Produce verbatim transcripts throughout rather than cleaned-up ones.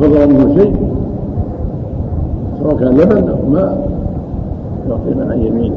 فضل منه شيء سواء كان لبن أو ماء يعطي من عن يمينه.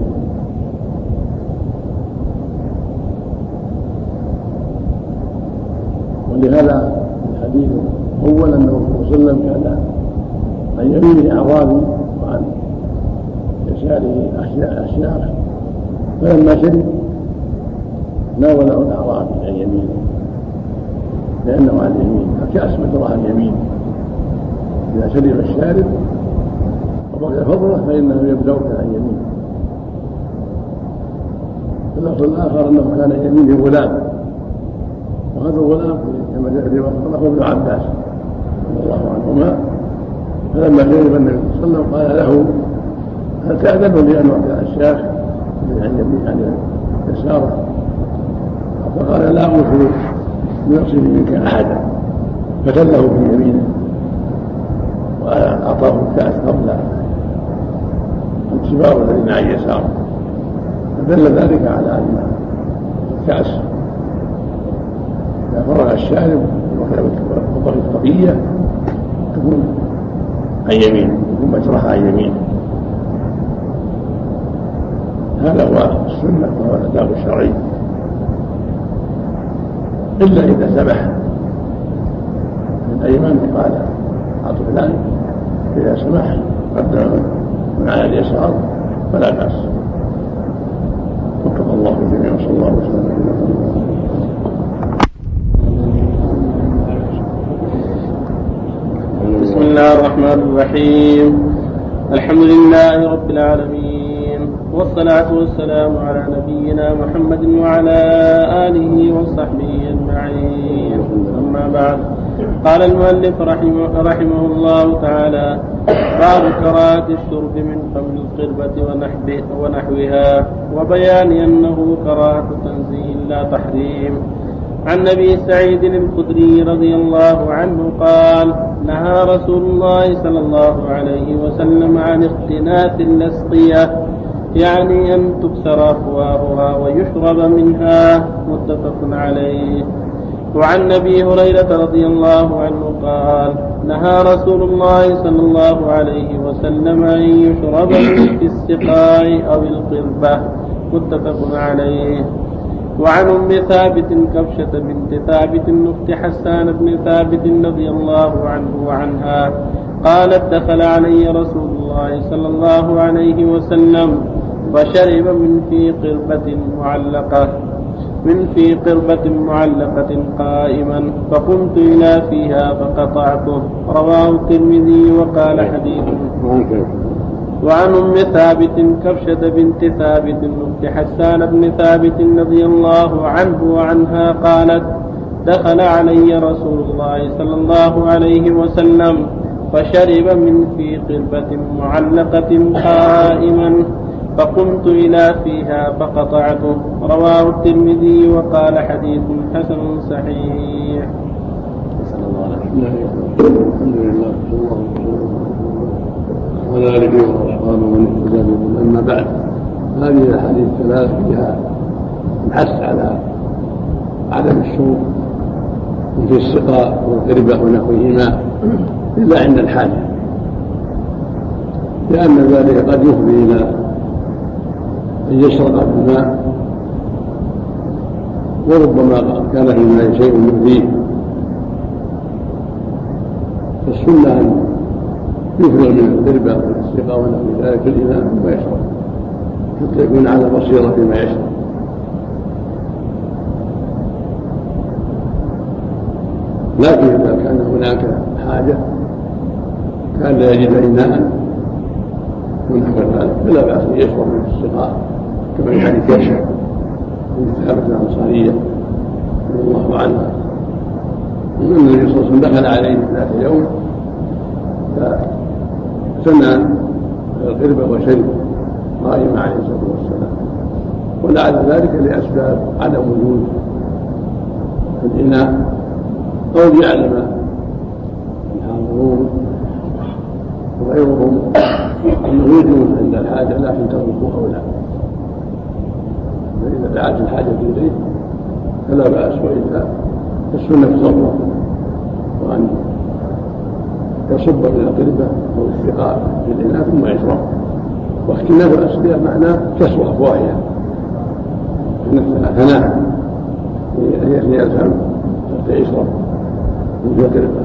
ولهذا الحديث أول أنه صلى الله عليه وسلم كان عن يمينه أعرابي وعن يساره أشياخ، فلما شرب ناوله الأعرابي عن يمينه لأنه عن يمين فكأس مدرها عن يمين. إذا شرب الشارب وبقي فضله فإنه يبدأ عن يمين. في اللفظ الآخر أنه كان عن يمينه غلام، وهذا الغلام كما جاء في وقت ابن عباس رضي الله عنهما، فلما شرب النبي صلى الله عليه وسلم قال له هل تأذن لي أن أعطي الشيخ عن يمين عن يساره؟ فقال لا أملك ليصل منك أحدا، فكله في يمينه وأعطاه الكأس قبل انتباه الذين عن يساره، فدل ذلك على أن الكأس إذا فرغ الشارب وبقي الطبية تكون عن يمين، يكون مجرحها عن يمين. هذا هو السنة وهو الآداب الشرعي، إلا إذا سمح من أيمان قال عطف فلان إذا سمح قدم من على اليسار فلا بأس. وفق الله الجميع وصلى الله وسلم. بسم الله الرحمن الرحيم. الحمد لله رب العالمين، والصلاة والسلام على نبينا محمد وعلى آله وصحبه أجمعين، أما بعد. قال المؤلف رحمه, رحمه الله تعالى: باب كراهة الشرب من خمر القربة ونحوها، وبيان أنه كراهة تنزيه لا تحريم. عن أبي سعيد الخدري رضي الله عنه قال: نهى رسول الله صلى الله عليه وسلم عن اختناث الأسقية، يعني أن تكسر أفواهها ويشرب منها، متفق عليه. وعن أبي هريرة رضي الله عنه قال: نهى رسول الله صلى الله عليه وسلم أن يشرب في السقاء أو القربة، متفق عليه. وعن أم ثابت كبشة بنت ثابت أخت حسان بن ثابت رضي الله عنه وعنها قالت: دخل علي رسول الله صلى الله عليه وسلم فشرب من في قربة معلقة من في قربة معلقة قائما، فقمت إلى فيها فقطعته، رواه الترمذي وقال حديث. وعن أم ثابت كبشة بنت ثابت أخت حسان بن ثابت رضي الله عنه وعنها قالت: دخل علي رسول الله صلى الله عليه وسلم فشرب من في قربة معلقة قائما، فقمت إلى فيها فقطعته، رواه الترمذي وقال حديث حسن صحيح. الحمد لله وعلى آله وأصحابه ومن اهتدى بهداه. أما بعد، هذه الأحاديث الثلاث فيها الحث على عدم الشرب في السقاء والقربة ونحوهما إلا عند الحاجة، لأن ذلك قد يفضي إلى أن يشرب الماء، وربما كان في الماء شيء يؤذيه، فالسنة أن يفرغ من القربة والسقاء ونحو ذلك الإناء ثم يشرب حتى يكون على بصيرة فيما يشرب. لكن إذا كان هناك حاجة كان لا يجد إناء ونحو ذلك فلا بأس أن يشرب من السقاء، كما في حديث يشرب من ثابت الأنصارية رضي الله عنها أن النبي صلى الله عليه وسلم دخل عليه ذات يوم فسمع القربة وشرب قائما عليه الصلاة والسلام، ولعل ذلك لأسباب عدم وجود الإناء، أو ليعلم الحاضرون وغيرهم أنه يوجد عند الحاجة لكن تركوا أو لا، فإذا دعت الحاجة إليه فلا بأس، وإلا فالسنة تضرر، وأن يصب من القربة أو الثقال في الإناء ثم يشرب. واختلاف الأسقية معناه كسر أفواهها ثناء هي الفم حتى يشرب من القربة.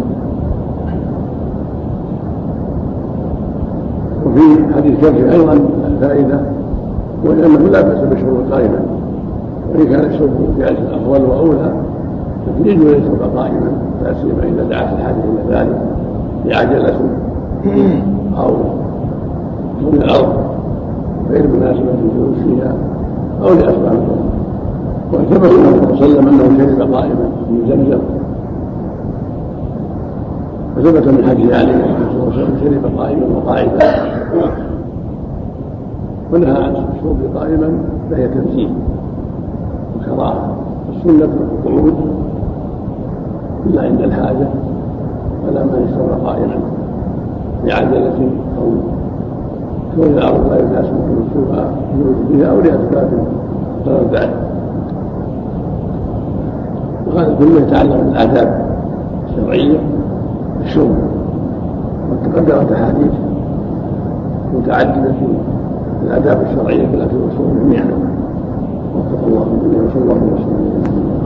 وفي حديث كبش أيضا الفائدة وأنه لا بأس بالشرب قائما، وإن كان الشرب في عيش الأفضل وأولى لكن يجوز أن يشرب قائما لا سيما إذا دعت الحاجة إلى ذلك بعجلة أو من الأرض غير مناسبة للجلوس فيها أو لأسباب الأرض. وثبت عنه صلى الله عليه وسلم أنه شرب قائما من زمزم، وثبت من حديث علي صلى الله عليه وسلم شرب قائما وقاعدا، ونهى عن الشرب قائما فهي تنزيه وكراهه. السنة القعود إلا عند الحاجة، ولا ما يشرب قائما بعجلة أو كون الأرض لا يناسب الوصول بها أو لأسباب غير ذلك. وهذا كله يتعلق بالآداب الشرعية الشرب، وتقدمت أحاديث متعددة في الآداب الشرعية في الأكل والشرب جميعا. وفق الله جميعا وصلى الله وسلم.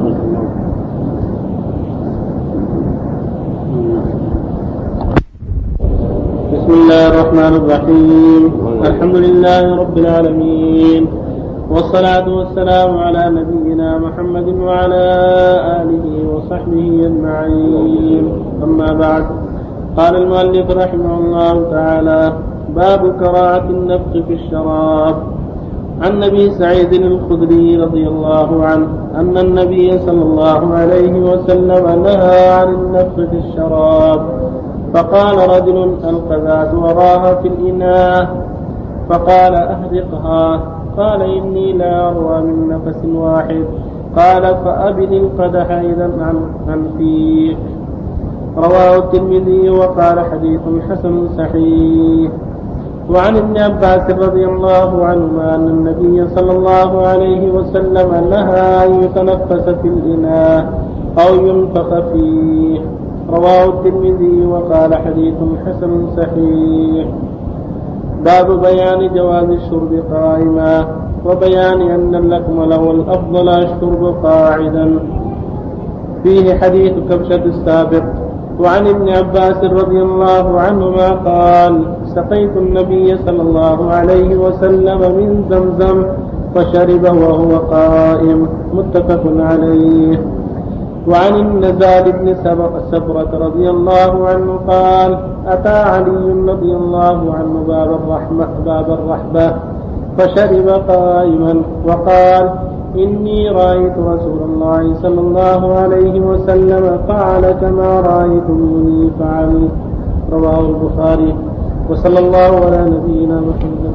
بسم الله الرحمن الرحيم. الحمد لله رب العالمين، والصلاة والسلام على نبينا محمد وعلى آله وصحبه أجمعين. أما بعد، قال المؤلف رحمه الله تعالى: باب كراهة النفخ في الشراب. عن أبي سعيد الخدري رضي الله عنه أن النبي صلى الله عليه وسلم نهى عن النفخ في الشراب، فقال رجل: القذاة وراها في الإناء، فقال: أهرقها. قال: إني لا أروى من نفس واحد. قال: فأبد القدح إذا عن فيك. رواه الترمذي وقال: حديث حسن صحيح. وعن ابن عباس رضي الله عنهما أن النبي صلى الله عليه وسلم نهى أن يتنفس في الإناء أو ينفخ فيه. رواه الترمذي وقال: حديث حسن صحيح. باب بيان جواز الشرب قائما، وبيان أن الأكمل والأفضل الشرب قاعدا. فيه حديث كبشة السابق. وعن ابن عباس رضي الله عنهما قال: سقيت النبي صلى الله عليه وسلم من زمزم فشرب وهو قائم. متفق عليه. وعن النزال بن سبرة رضي الله عنه قال: أتى علي رضي الله عنه باب الرحمة باب الرحبة فشرب قائما، وقال: إني رأيت رسول الله صلى الله عليه وسلم فعل كما رأيتموني فعل. رواه البخاري. وصلى الله على نبينا محمد.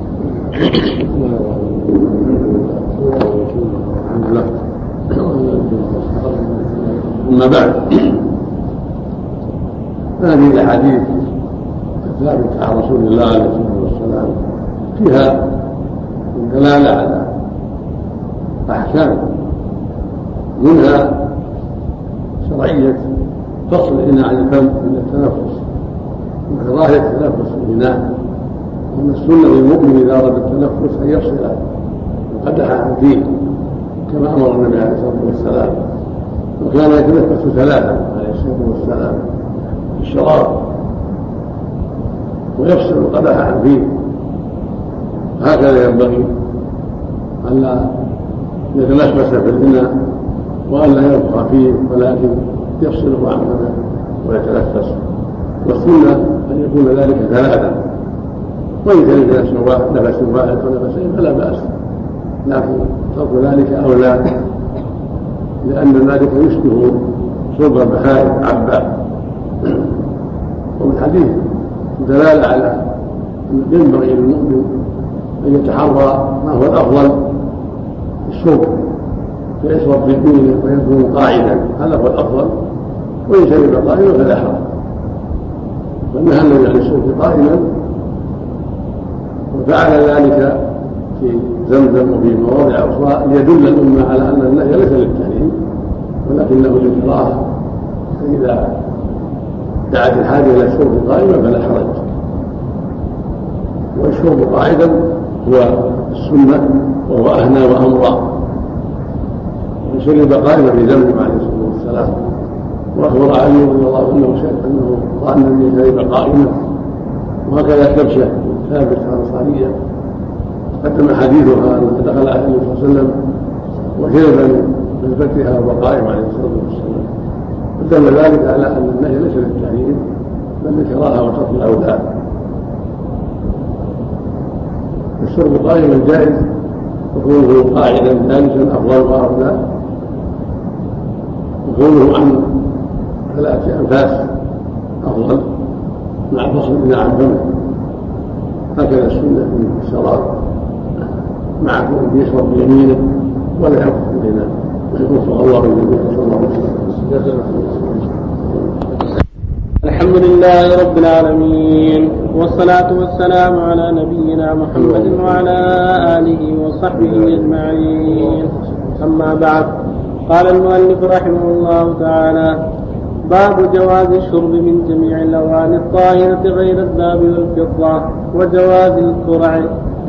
أما بعد، هذه الأحاديث الثابتة عن رسول الله عليه الصلاة والسلام فيها دلالة على أحكام، منها شرعية فصل الإناء عن الفم من التنفس، وكراهية التنفس في الإناء، وأن السنة للمؤمن إذا أراد التنفس أن يفصل القدح عن فيه كما أمر النبي عليه الصلاة والسلام، وكان يتنفس ثلاثا عليه الصلاة والسلام في الشراب ويفصل القدح عن فيه. هكذا ينبغي ألا يتلبس في الإناء وألا ينفخ فيه، ولكن يفصله عن فمه ويتنفس. والسنة أن يكون ذلك ثلاثا، وإن كان نفس واحد أو نفسين فلا بأس، لكن ترك ذلك أولى، لأن ذلك يشبه شرب البهائم عبا. ومن حديث دلالة على أن ينبغي للمؤمن أن يتحرى ما هو الأفضل الشرب، فيشرب في دينه ويكون قاعدا، هذا هو الأفضل. وإن شرب قائما فلا حرج، فنهى النبي عن الشرب قائما، وفعل ذلك في زمزم وفي مواضع أخرى ليدل الأمة على أن النهي ليس للتحريم ولكنه للكراهة. فإذا دعت الحاجة إلى الشرب قائما فلا حرج. والشرب قاعدا هو السنة وهو أهنى وأمرى، وشرب قائما في زمن عليه الصلاة والسلام. وأخبر علي رضي الله عنه أنه رأى النبي شرب قائما، وهكذا كبشة ثابت الأنصارية قدم حديثها أن دخل على النبي صلى الله عليه وسلم وشرب من فتحها وهو قائم عليه الصلاة والسلام، فدل ذلك على أن النهي ليس للتحريم بل للكراهة وترك الأولاد. الشرب قائما جائز، وكونه قاعدا جالسا أفضل وأفضل، وكونه عن ثلاثة أنفاس أفضل مع فصل إلى عن فمه. هكذا السنة في الشراب مع كونه يشرب بيمينه ولا يحط في الإناء. وفق الله النبي صلى الله عليه وسلم. الحمد لله رب العالمين، والصلاة والسلام على نبينا محمد وعلى آله وصحبه أجمعين. أما بعد، قال المؤلف رحمه الله تعالى: باب جواز الشرب من جميع الأواني الطاهرة غير الذهب والفضة، وجواز الكرع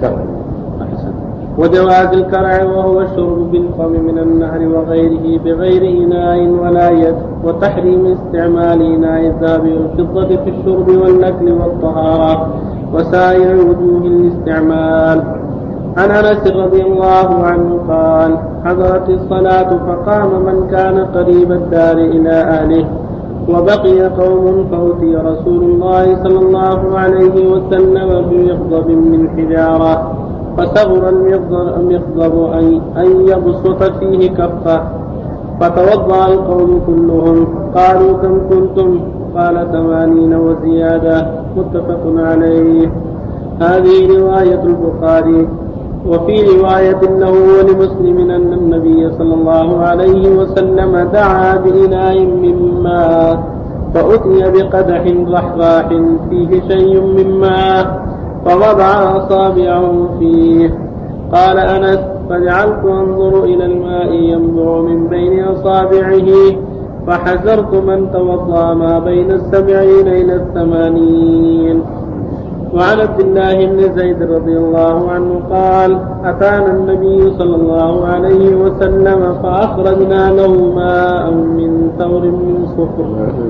وجواز الكرع وهو الشرب بالفم من النهر وغيره بغير إناء ولا يد، وتحريم استعمال إناء الذهب والفضة في الشرب والأكل والطهارة وسائر وجوه الاستعمال. عن أنس رضي الله عنه قال: حضرت الصلاة فقام من كان قريب الدار إلى أهله، وبقي قوم فأتي رسول الله صلى الله عليه وسلم بمخضب من حجارة، فصغر المخضب أن يبسط فيه كفه، فتوضأ القوم كلهم. قالوا: كم كنتم؟ قال: ثمانين وزيادة. متفق عليه. هذه رواية البخاري. وفي رواية له ولمسلم أن النبي صلى الله عليه وسلم دعا بإناء من ماء، فأتي بقدح رحراح فيه شيء من ماء، فوضع أصابعه فيه. قال أنس: فجعلت أنظر إلى الماء ينبع من بين أصابعه، فحذرت من توضأ ما بين السبعين إلى الثمانين. وعن عبد الله بن زيد رضي الله عنه قال: أتانا النبي صلى الله عليه وسلم فأخرجنا له ماء من ثور من صفر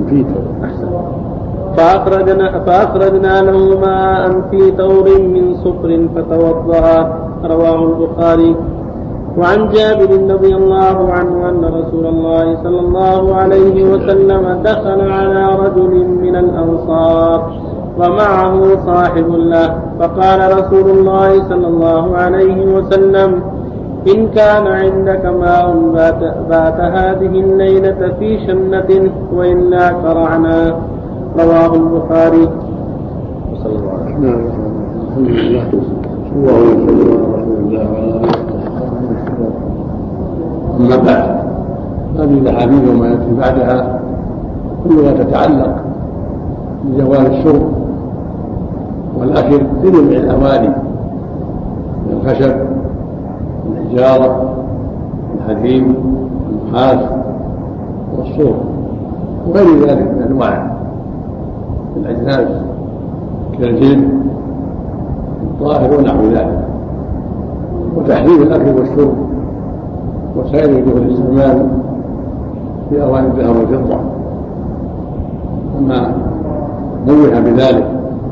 فأخرجنا, فأخرجنا له ماء في ثور من صفر فتوضأ. رواه البخاري. وعن جابر رضي الله عنه أن رسول الله صلى الله عليه وسلم دخل على رجل من الأنصار ومعه صاحب له، فقال رسول الله صلى الله عليه وسلم: إن كان عندك ماء بات, بات هذه الليلة في شنة، وإلا كرعنا. رواه البخاري. وصلى الله عليه وسلم. الحمد لله اللهم صل على رسول الله وعلى آله وصحبه. أما بعد، هذه الأحاديث وما يأتي بعدها كلها تتعلق بجواز الشرب والأكل في جميع الأواني من الخشب والحجارة والحديد والنحاس والصوف وغير ذلك من أنواع الأجناس كالجلد الطاهر ونحو ذلك. وتحريم الأكل والشرب وسائر وجوه الاستعمال في أواني الذهب والفضة، أما نوه بذلك.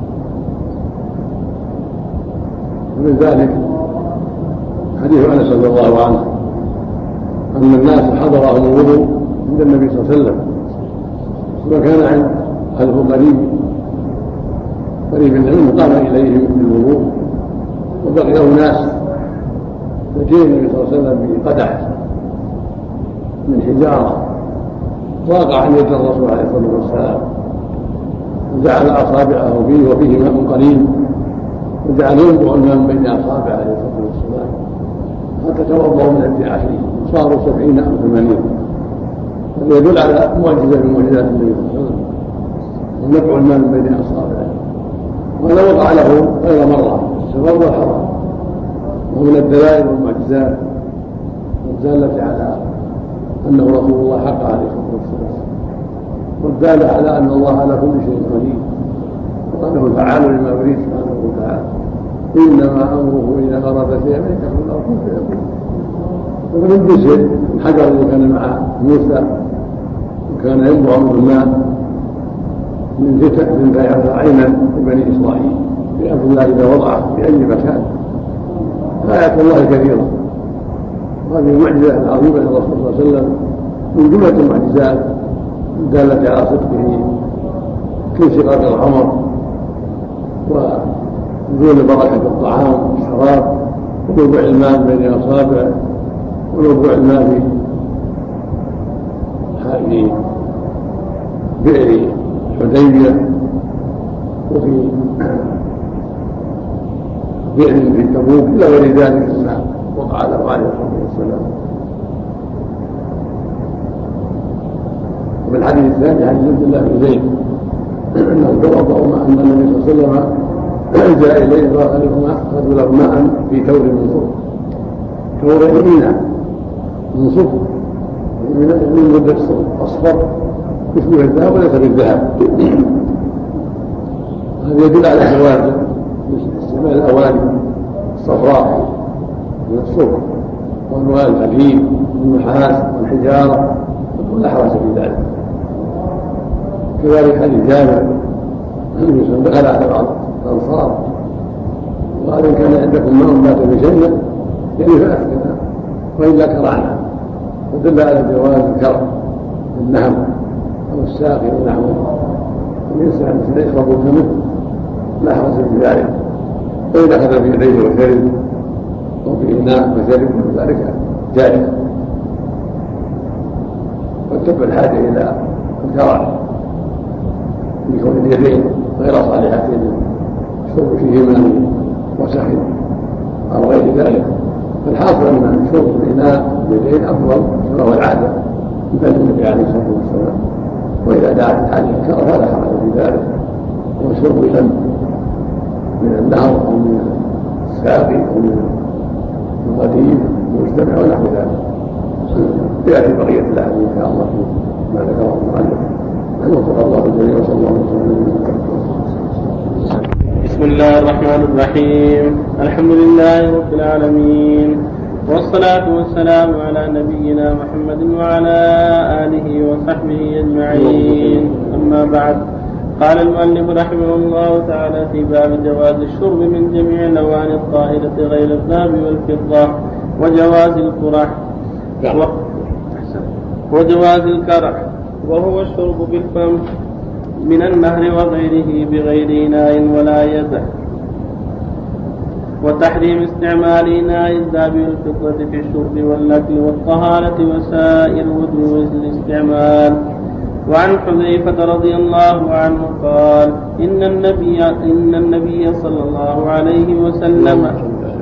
ومن ذلك حديث أنس رضي الله عنه أن الناس حضرهم الوضوء عند النبي صلى الله عليه وسلم، وكان عند خلفه قريب قريب العلم قام إليهم بالوضوء، وبقي ناس، فجاء النبي صلى الله عليه وسلم بقدح من حجارة واقع عن يد الرسول عليه الصلاة والسلام، وجعل أصابعه فيه وفيه ماء قليل، وجعل ينبع الماء من بين أصابعه عليه الصلاة والسلام، حتى توضأوا من عند عشرين صاروا سبعين أو ثمانين. هذا يدل على معجزة من معجزات النبي صلى الله عليه وسلم، ونبع الماء من بين أصابعه. وهذا وقع له غير مرة السفر والحرام، ومن الدلائل والمعجزات الدالة على أنه رسول الله حق عليه الصلاة والسلام. والدال على أن الله على كل شيء قدير وأنه فعال لما يريد سبحانه وتعالى. إنما أمره إذا أراد شيئا أن يقول له كن فيكون. ومن جزء الحجر الذي كان مع موسى وكان ينبع من الماء من فتن فيعرف عينا لبني إسرائيل بأمر الله إذا وضعه في أي مكان. آيات الله كثيرة، وهذه المعجزة العظيمة للرسول صلى الله عليه وسلم من جملة المعجزات الدالة على صدقه كانشقاق القمر ونزول بركة الطعام والشراب ونبوع الماء بين أصابعه ونبوع الماء في بئر حديبية وفي بئر في تبوك إلى غير ذلك مما وقع له عليه الصلاة والسلام. وفي الحديث الثاني حديث عبد الله بن زيد أنه توضأ مع أن النبي صلى الله عليه وسلم جاء إليه فأخذ له ماء في كور من صفر، كور يمينه من صفر من مدة أصفر يشبه الذهب وليس بالذهب. هذا يدل على جواز استعمال الأواني الصفراء من الصفر وأنواع الحديد والنحاس والحجارة ولا حرج في ذلك. كذلك حديث جابر أنه دخل على بعض الأنصار وقال إن كان عندكم ماء بات بشيء يعني فأسكنا وإلا كرعنا، ودل على جواز الكرع النهم أو الساقي ونحوه. الإنسان يشرب منه لا حرج في ذلك، فإذا أخذ في يديه وشرب أو في إناء وشرب ذلك جائز، وتبقى الحاجة إلى الكرع بكون اليدين غير صالحتين الشرب فيهما من وسخ أو غير ذلك. فالحاصل أن شرب الإناء اليدين أفضل كما هو العادة من النبي عليه الصلاة والسلام. وإذا دعت الحاجة الكرة فلا حرج في ذلك، وشرب لم من النهر أو من الساقي أو من القديم المجتمع ونحو ذلك. يأتي بقية الأحاديث إن شاء الله ما ذكره المؤلف. وفق الله الجميع وصلى الله وسلم. بسم الله الرحمن الرحيم. الحمد لله رب العالمين، والصلاة والسلام على نبينا محمد وعلى آله وصحبه أجمعين. أما بعد، قال المؤلف رحمه الله تعالى في باب جواز الشرب من جميع الأواني الطاهرة غير الذهب والفضة، وجواز الكرح وجواز الكرح وهو الشرب بالفم من النهر وغيره بغير إناء ولا يده، وتحريم استعمال إناء الذهب والفضة في الشرب والأكل والطهارة وسائر وجوه الاستعمال. وعن حذيفة رضي الله عنه قال إن النبي, إن النبي صلى الله عليه وسلم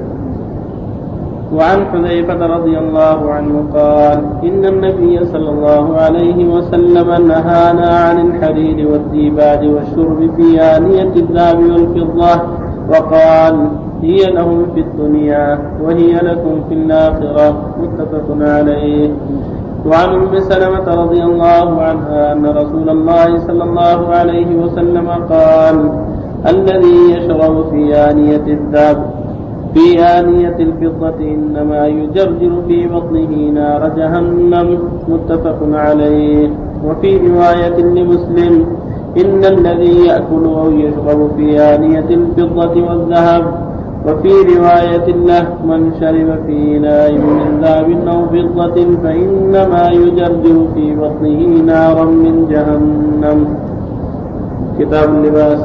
وعن حذيفة رضي الله عنه قال إن النبي صلى الله عليه وسلم نهانا عن الحرير والديباج والشرب في آنية الذهب والفضة، وقال هي لهم في الدنيا وهي لكم في الآخرة، متفق عليه. وعن أم سلمة رضي الله عنها أن رسول الله صلى الله عليه وسلم قال الذي يشرب في آنية الذهب في آنية الفضة إنما يجرجر في بطنه نار جهنم، متفق عليه. وفي رواية لمسلم إن الذي يأكل أو يشرب في آنية الفضة والذهب. وفي رواية له من شرب في إناء من ذهب أو فضة فإنما يجرجر في بطنه نارا من جهنم. كتاب اللباس.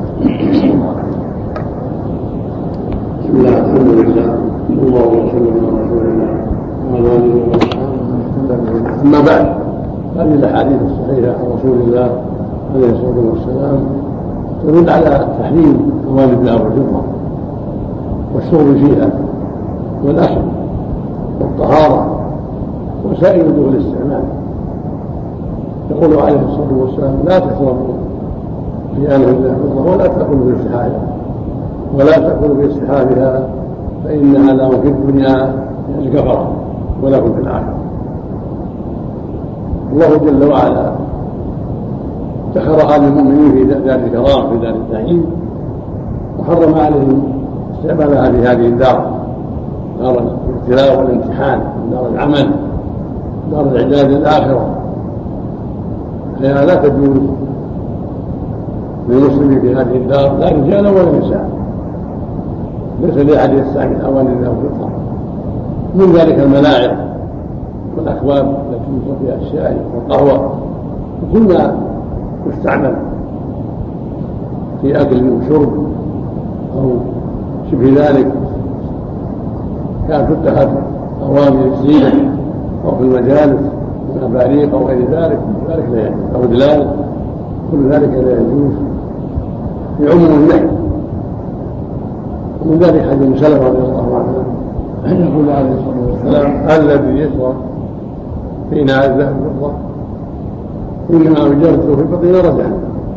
بسم الله الحمد لله صلى الله وسلم على رسول الله وعلى اله وصحبه. اما بعد، هذه الاحاديث الصحيحه عن رسول الله عليه الصلاه والسلام تدل على تحريم اواني الذهب والفضه والشرب فيها والاكل والطهاره وسائر وجوه الاستعمال. يقول عليه الصلاه والسلام لا تشربوا في آنية الذهب والفضه ولا تاكلوا في صحائها ولا تأكلوا في اصطحابها فإنها لهم في الدنيا الكفرة ولكم في الآخرة. الله جل وعلا افتخرها للمؤمنين في دار الكرام في دار النعيم، وحرم عليهم استعمالها في هذه الدار، دار الابتلاء والامتحان، دار العمل، دار الإعداد للآخرة. فهي لا تجوز للمسلمين في هذه الدار لا رجالا ولا نساء، ليس لأحد يستعمل أواني الذهب والفضة، من ذلك الملاعق والأكواب التي يشرب فيها الشاي والقهوة وكل ما يستعمل في أكل وشرب أو شبه ذلك كانت تتخذ أواني الزينة أو في المجالس من أباريق أو غير ذلك، ذلك لا يجوز، أو دلال، كل ذلك لا يجوز في عموم النهي. ومن ذلك حديث ابن سلمة رضي الله عنه أن يقول عليه الصلاة والسلام: الذي يشرب في إناء الذهب والفضة إنما يجرده في بطن نار جهنم.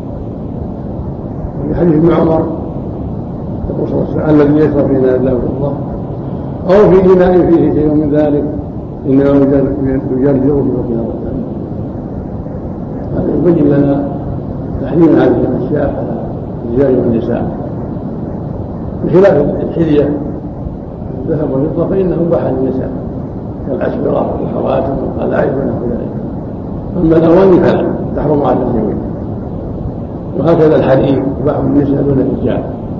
وفي حديث ابن عمر يقول صلى الله عليه وسلم: الذي يشرب في إناء الذهب والفضة أو في إناء فيه شيء من ذلك إنما يجرده في بطن نار جهنم. هذا يبين لنا تحريم هذه الأشياء على الرجال والنساء، بخلاف الحلية الذهب والفضة فإنه مباح للنساء كالأشبرة والخواتم والقلائد ونحو ذلك، أما الأواني فلا تحرم على الزوج. وهكذا الحرير مباح للنساء دون الرجال.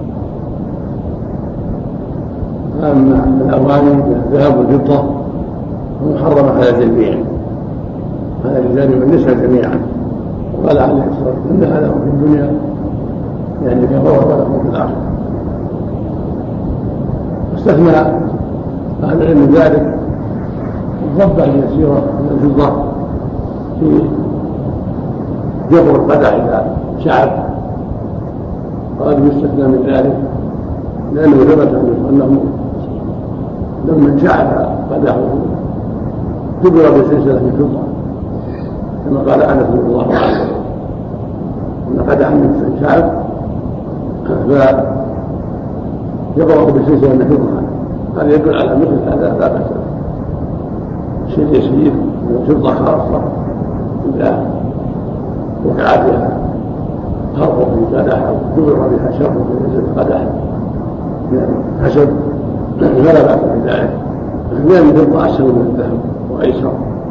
أما الأواني من الذهب والفضة فمحرمة على الجميع، على الرجال والنساء جميعا. وقال عليه الصلاة والسلام: إنها لهم في الدنيا يعني كفر ولهم في الآخرة. استثنى أهل العلم ذلك الضبة اليسيرة من الفضة في جبر القدح إذا شعب، قالوا يستثنى من ذلك لأنه ثبت أنه لما شعب قدحه جبر بسلسلة من فضة كما قال أنس رضي الله عنه أن قدح من شعب فجبره بسلسلة من فضة. هذا يدل على مثل هذا لا بأس شيء يسير من فضة خاصة إذا وقع بها خرق في قدح أو جبر بها شر في قدح من الحسد فلا بأس بذلك، لأن الفضة أحسن من الذهب وأيسر.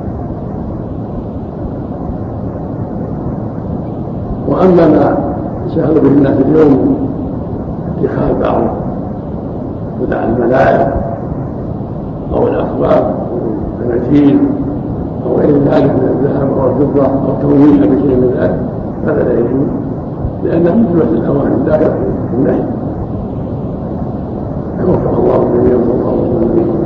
وأما ما سهل به الناس اليوم اتخاذ بعض بدع الملاعب أو الأكواب أو المناديل أو غير ذلك من الذهب أو الفضة أو تمويلها بشيء من ذلك، هذا لا يجوز لأنه من جملة الأواني لا يدخل في النهي. وفق الله الجميع صلى الله عليه وسلم.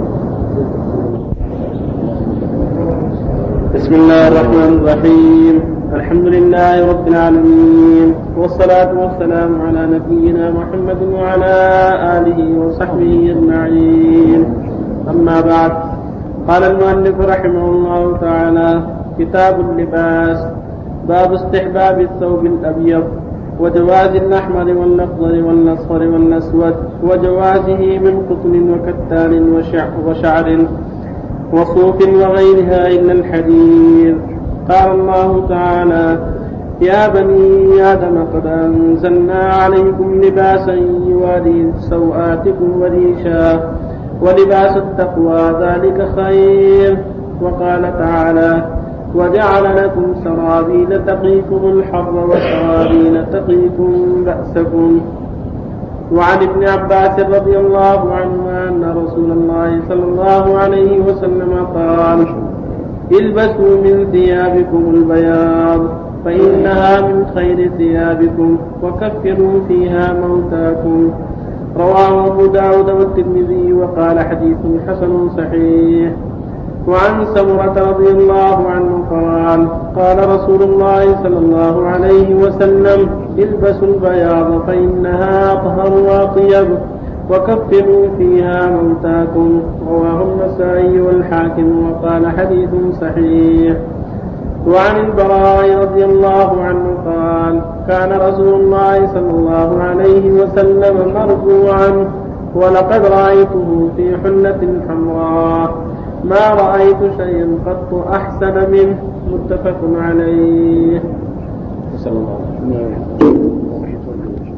بسم الله الرحمن الرحيم. الحمد لله رب العالمين، والصلاة والسلام على نبينا محمد وعلى آله وصحبه أجمعين. أما بعد، قال المؤلف رحمه الله تعالى: كتاب اللباس. باب استحباب الثوب الأبيض وجواز الأحمر والأخضر والأصفر والأسود، وجوازه من قطن وكتان وشعر وصوف وغيرها إلا الحرير. قال الله تعالى: يا بني آدم قد أنزلنا عليكم لباسا يواري سوآتكم وريشا ولباس التقوى ذلك خير. وقال تعالى: وجعل لكم سرابيل تقيكم الحر وسرابيل تقيكم بأسكم. وعن ابن عباس رضي الله عنهما أن رسول الله صلى الله عليه وسلم قال: البسوا من ثيابكم البياض فإنها من خير ثيابكم وكفروا فيها موتاكم. رواه أبو داود والترمذي وقال: حديث حسن صحيح. وعن سمرة رضي الله عنه قال: قال رسول الله صلى الله عليه وسلم: البسوا البياض فإنها أطهر وأطيب وكفروا فيها موتاكم. رواه النسائي والحاكم وقال: حديث صحيح. وعن البراء رضي الله عنه قال: كان رسول الله صلى الله عليه وسلم مرفوعا: ولقد رأيته في حلة حمراء ما رأيت شيئا قط أحسن منه. متفق عليه. صلى الله عليه وسلم.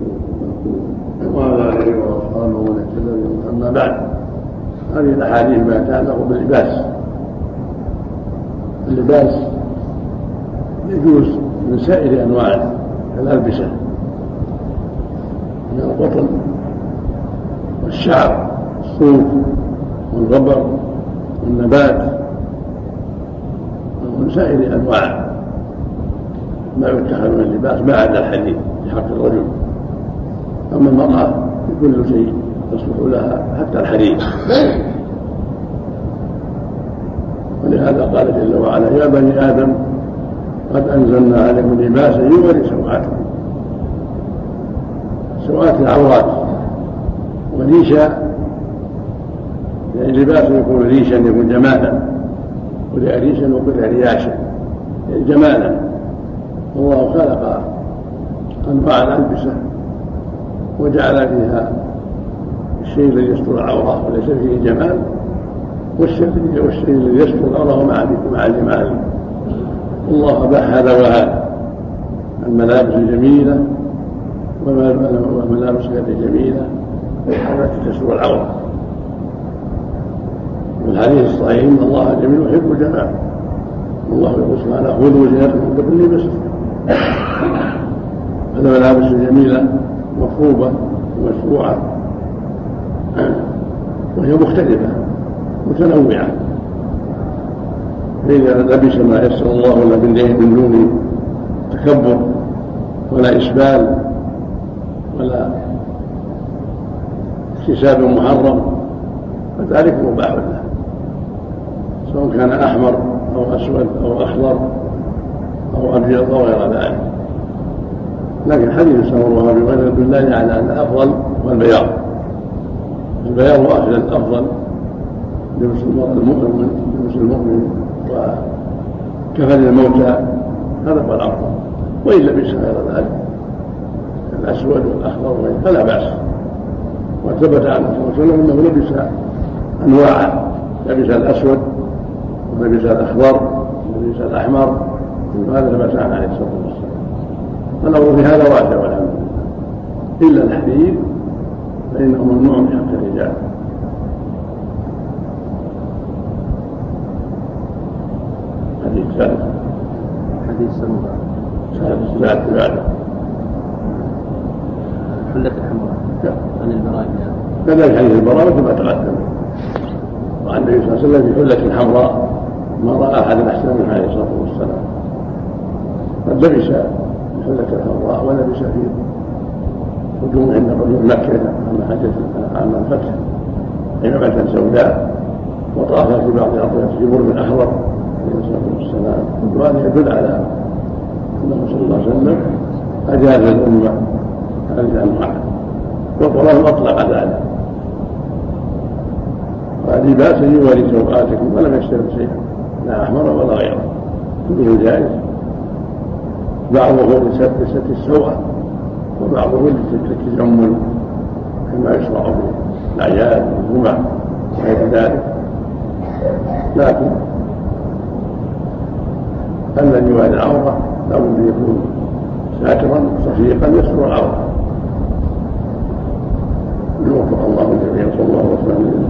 وعلى آله وأصحابه ومن اهتدى بهداه. أما بعد، هذه الأحاديث ما يتعلق باللباس. اللباس يجوز من سائر أنواع الألبسة من القطن والشعر الصوف والغبر والنبات ومن سائر أنواع ما يتخذ من اللباس ما عدا الحديد في حق الرجل. أما المرأة كل شيء يصلح لها حتى الحرير. ولهذا قال جل وعلا: يا بني آدم قد أنزلنا عليكم لباسا يوري سوآتكم. سوآت العورات وريشا، يعني لباس يكون ريشا يكون جمالا، ولا ريشا وكل رياشا يعني جمالا. والله خلق أنواع الألبسة وجعل فيها الشيء الذي يستر العورة وليس فيه جمال، والشيء الذي يستر العورة مع الجمال. الله أباح هذا وهذا، الملابس الجميلة والملابس غير الجميلة التي تستر العورة. والحديث الصحيح: إن الله جميل يحب الجمال. والله يقول سبحانه: خذوا زينتكم عند كل مسجد. الملابس الجميلة مفروضة ومشروعة وهي مختلفة متنوعة، فإذا لبس ما يسر الله ولا من دون تكبر ولا إسبال ولا اكتساب محرم فذلك مباح له، سواء كان أحمر أو أسود أو أخضر أو أبيض أو غير ذلك. لكن حديث صلى الله عليه وسلم بالله على أن الأفضل هو البياض. البياض هو الأفضل لبس المؤمن لبس المؤمن وكفن الموتى، هذا هو الأفضل. وإن لبس غير ذلك الأسود والأخضر فلا بأس. وثبت عنه صلى الله عليه وسلم أنه لبس أنواعا: لبس الأسود ولبس الأخضر ولبس الأحمر، وهذا ثبت عنه عليه الصلاة والسلام. فالأمر في هذا واسع والحمد لله، إلا الحديد فإنه ممنوع من حق الرجال. حديث ثالث حديث سمرة ثالث ثالث ثالث حلة الحمراء عن البراء بن كذلك حديث البراء كما تقدم، وعن النبي صلى الله عليه وسلم في حلة حمراء ما رأى أحد أحسن منه عليه الصلاة والسلام. قد لبس حلة الحمراء ولبس في قدوم عند قدوم مكة عن حجة عن الفتح عمامة سوداء، وطاف في بعض الأطياف في برد أحمر عليه الصلاة والسلام. وهذا يدل على أنه صلى الله عليه وسلم أجاز الأمة هذه الأنواع، والقرآن أطلق ذلك: لباسا يوري سوآتكم، ولم يشترط شيئا لا أحمر ولا غيره، كله جائز. بعضه لستر السوء وبعضه للتجمل كما يشرع في الأعياد والجمع وغير ذلك. لكن الذي يواري العورة لا بد أن يكون ساترا صفيقا يستر العورة. يوفق الله الجميع. صلى الله عليه وسلم.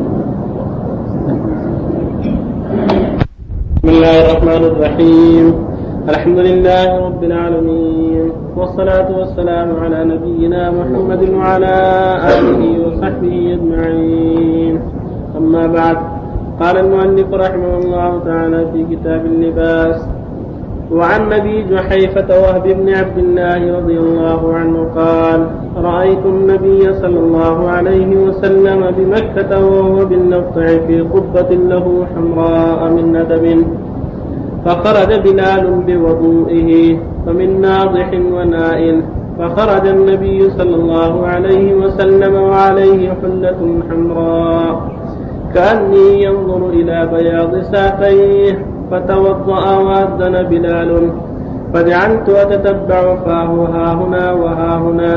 بسم الله الرحمن الرحيم. الحمد لله رب العالمين، والصلاة والسلام على نبينا محمد وعلى آله وصحبه أجمعين. أما بعد، قال المؤلف رحمه الله تعالى في كتاب اللباس: وعن أبي جحيفة وهب بن عبد الله رضي الله عنه قال: رأيت النبي صلى الله عليه وسلم بمكة وهو بالنفطع في قبة له حمراء من ندب، فخرج بلال بوضوئه فمن ناضح ونائل، فخرج النبي صلى الله عليه وسلم وعليه حلة حمراء كأني ينظر إلى بياض ساقيه، فتوضأ وأذن بلال، فجعلت أتتبع فاه هاهنا وهاهنا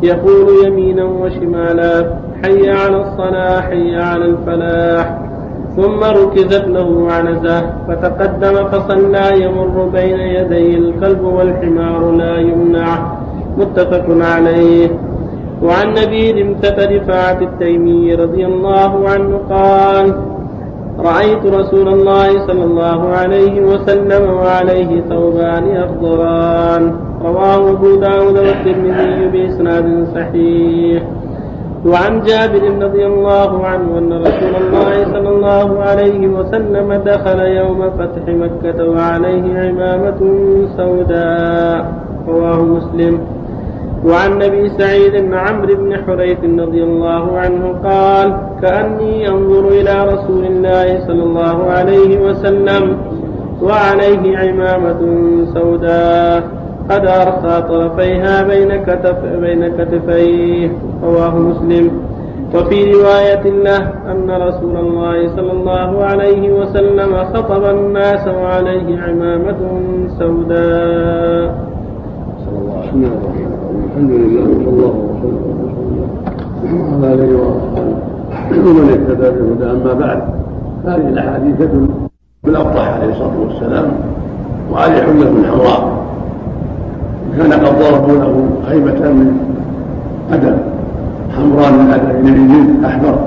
يقول يمينا وشمالا: حي على الصلاة حي على الفلاح. ثم ركزت له عنزة فتقدم فصلى يمر بين يديه الكلب والحمار لا يمنع. متفق عليه. وعن نبيل بن رفاعة التيمي رضي الله عنه قال: رأيت رسول الله صلى الله عليه وسلم وعليه ثوبان أخضران. رواه أبو داود والترمذي بإسناد صحيح. وعن جابر رضي الله عنه أن رسول الله صلى الله عليه وسلم دخل يوم فتح مكة وعليه عمامة سوداء. رواه مسلم. وعن أبي سعيد بن عمرو بن حريث رضي الله عنه قال: كأني أنظر إلى رسول الله صلى الله عليه وسلم وعليه عمامة سوداء قد أرخى طرفيها بين كتف بين كتفيه. رواه مسلم. وفي رواية له أن رسول الله صلى الله عليه وسلم خطب الناس وعليه عمامة سوداء. بسم الله الرحمن الرحيم. الحمد لله وصلى الله وسلم على اله واصحابه ومن اهتدى بهداه. اما بعد، هذه الاحاديث تدل بالاوضح عليه الصلاه والسلام وعليه حله حمراء، كان قد ضربوا له خيمه من ادم حمراء من ادم نبيذ احمر،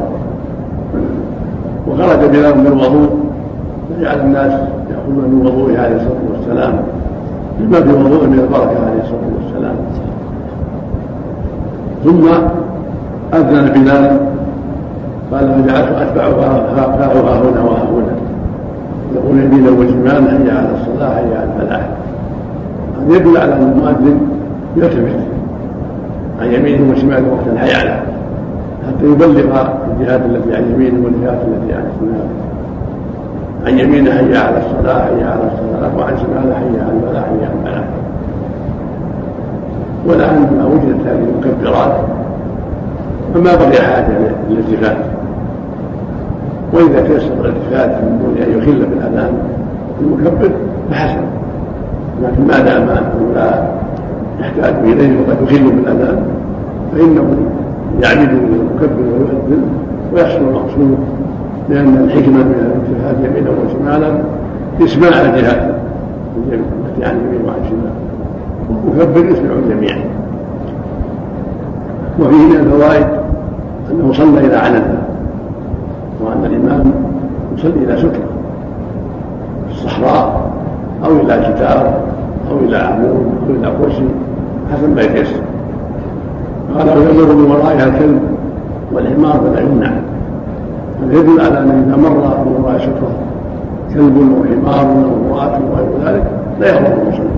وخرج بلال من الوضوء فجعل الناس ياخذون من وضوءه عليه الصلاه والسلام بما في وضوء من البركه عليه الصلاه والسلام. ثم اذن بلال قال: فجعلت اتبعها فاعها هنا وها هنا يقول يمينا وشمالا حي على الصلاه حي على الفلاح. هذا يدل على ان المؤذن يلتفت عن يمينه وشماله وقت الحي على حتى يبلغ الجهات التي عن يمينه والجهات التي عن شماله. عن يمينه حي على الصلاه حي على الصلاه، وعن شماله حي على الفلاح حي على الفلاح. والآن ما وجدت هذه المكبرات فما بقي حاجة للالتفات، وإذا تيسر الالتفات من دون أن يخل بالأذان المكبر فحسن، لكن ما دام أنه لا يحتاج إليه وقد يخل بالأذان فإنه يعمد المكبر ويؤذن ويحصل المقصود، لأن الحكمة من الالتفات يمينا وشمالا إسماع الجهات التي عن يمين وعن شمال، والمكبر يسمع الجميع. وفيه من الفوائد أنه صلى إلى عنزة، وأن الإمام يصلي إلى سترة في الصحراء أو إلى كتاب أو إلى عمود أو إلى كرسي حسب ما يتيسر. قال: ويمر من ورائها الكلب والحمار فلا يمنع. هذا يدل على أنه إذا مر من وراء سترة كلب وحمار وامرأة وغير ذلك لا يضر المصلي،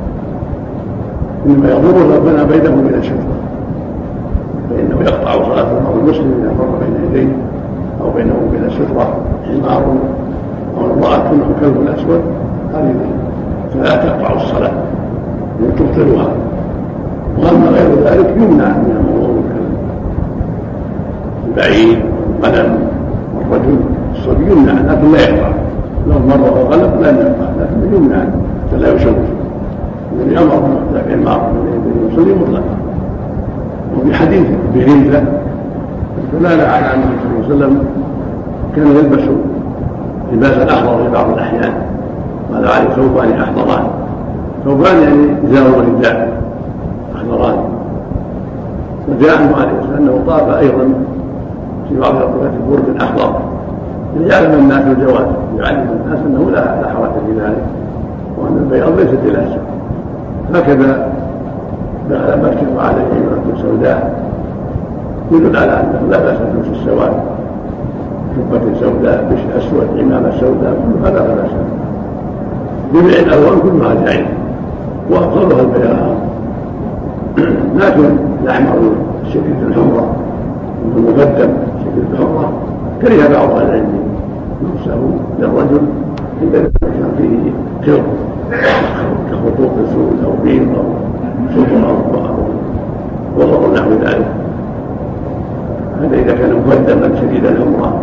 إنما يضره لو بنى بينه وبين السترة، فإنه يقطع صلاة المسلم إذا مر بين يديه أو بينه وبين السترة حمار أو امرأة أو كلب أسود، هذه فلا تقطع الصلاة بل تبطلها. وأما غير ذلك يمنع من المرور الكلب البعيد والغنم والرجل الصبي يمنع، لكن لا يقطع. لو مر وغلب لا يقطع، لكن يمنع فلا يشوش. الذي أمر بالحمار من يصلي مطلقا. وفي حديث بريدة دلالة على أن النبي صلى الله عليه وسلم كان يلبس لباسا أخضر في بعض الأحيان، قال عليه ثوبان أخضران. ثوبان يعني إزار ورداء أخضران. وجاء عنه عليه الصلاة والسلام أنه طاف أيضا في بعض الأوقات برد أخضر ليعلم الناس الجواز، يعلم الناس أنه لا حرج في ذلك، وأن البياض ليست بلاسة. هكذا دخل مكة وعليه عمامة سوداء يدل على أنه لا بأس بلبس السواد، جبة سوداء بشر أسود عمامة سوداء، كل هذا لا بأس. جميع الألوان كلها جائزة وأفضلها البياض، لكن الأحمر الشديد الحمرة المقدم شديد الحمرة كره بعض أهل العلم لبسه للرجل عندما كان فيه خير كخطوط السود أو بيض أو سفر أو وضع نحو ذلك. هذا إذا كان مقدما شديد الحمرة.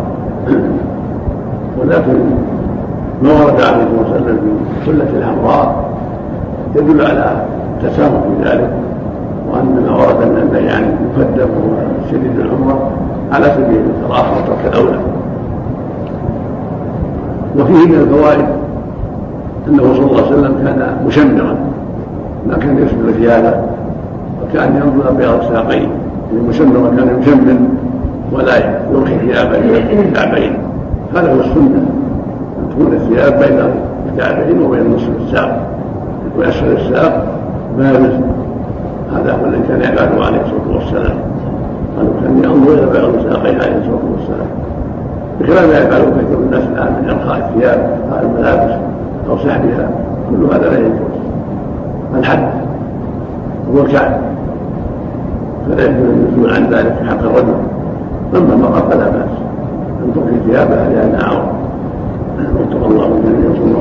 ولكن ما ورد عليه الصلاة والسلام في الحلة الحمراء يدل على التسامح في ذلك، وأن ما ورد من النهي عن المقدم وشديد الحمرة على سبيل التراخي وترك الأولى. وفيه من الفوائد أنه صلى الله عليه وسلم كان مشمرا، ما كان يسبل ثيابه وكان ينظر بياض الساقين، المشمر كان يشمر ولا يرخي ثيابه الى الكعبين. هذا هو السنه، ان تكون الثياب بين الكعبين وبين نصف الساق واسفل الساق بارز. هذا هو الذي كان يفعله عليه الصلاه والسلام، قالوا كان ينظر الى بياض الساقين عليه الصلاه والسلام، بخلاف ما يفعله كثير من الناس الان من ارخاء الثياب ارخاء الملابس او سحبها، كل هذا لا يجوز. الحد هو الكعب، فلا يمكن النزول عن ذلك في حق الرجل. اما المراه فلا باس ان ترخي ثيابها لانها عوره. واتقوا الله الذي يصلى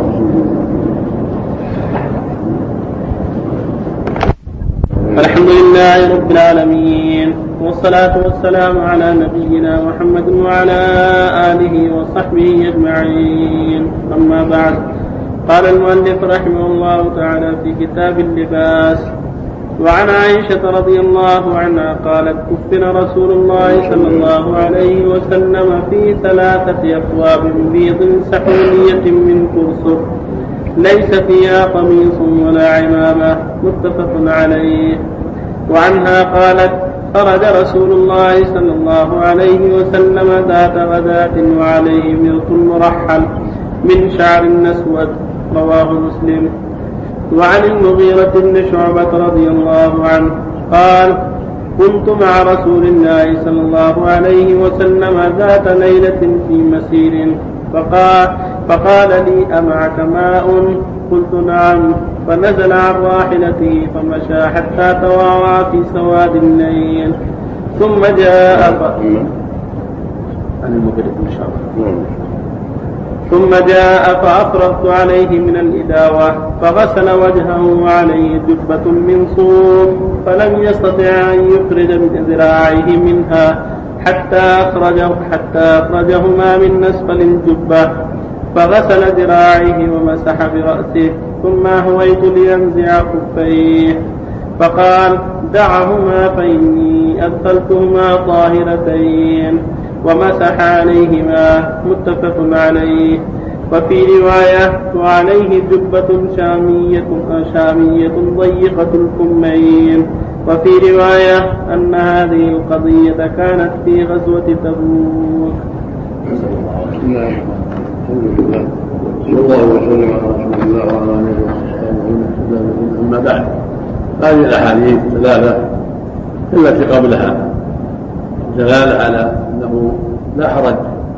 الحمد لله رب العالمين، والصلاة والسلام على نبينا محمد وعلى آله وصحبه أجمعين. أما بعد، قال المؤلف رحمه الله تعالى في كتاب اللباس: وعن عائشة رضي الله عنها قالت: كفن رسول الله صلى الله عليه وسلم في ثلاثة أثواب بيض سحولية من كرسف ليس فيها قميص ولا عمامة، متفق عليه. وعنها قالت: خرج رسول الله صلى الله عليه وسلم ذات غداة وعليه ملط مرحل من شعر أسود، رواه مسلم. وعن المغيرة بن شعبة رضي الله عنه قال: كنت مع رسول الله صلى الله عليه وسلم ذات ليلة في مسير، فقال, فقال لي: أمعك ماء؟ قلت: نعم. فنزل عن راحلته فمشى حتى توارى في سواد الليل، ثم جاء ف... عن المغيرة بن شعبة ثم جاء فأفرغت عليه من الإداوة، فغسل وجهه وعليه جبة من صوف، فلم يستطع أن يخرج من ذراعيه منها حتى أخرجه حتى أخرجهما من أسفل الجبة، فغسل ذراعيه ومسح برأسه، ثم هويت لينزع خفيه، فقال: دعهما فإني أدخلتهما طاهرتين، ومسح عليهما، متفق عليه. وفي رواية: وعليه جبة شامية, شامية ضيقة الكمين. وفي رواية أن هذه القضية كانت في غزوة تبوك. صلى الله وسلم على رسول الله وعلى اله وصحبه. اما بعد، هذه الاحاديث الثلاثه التي قبلها دلاله على انه لا حرج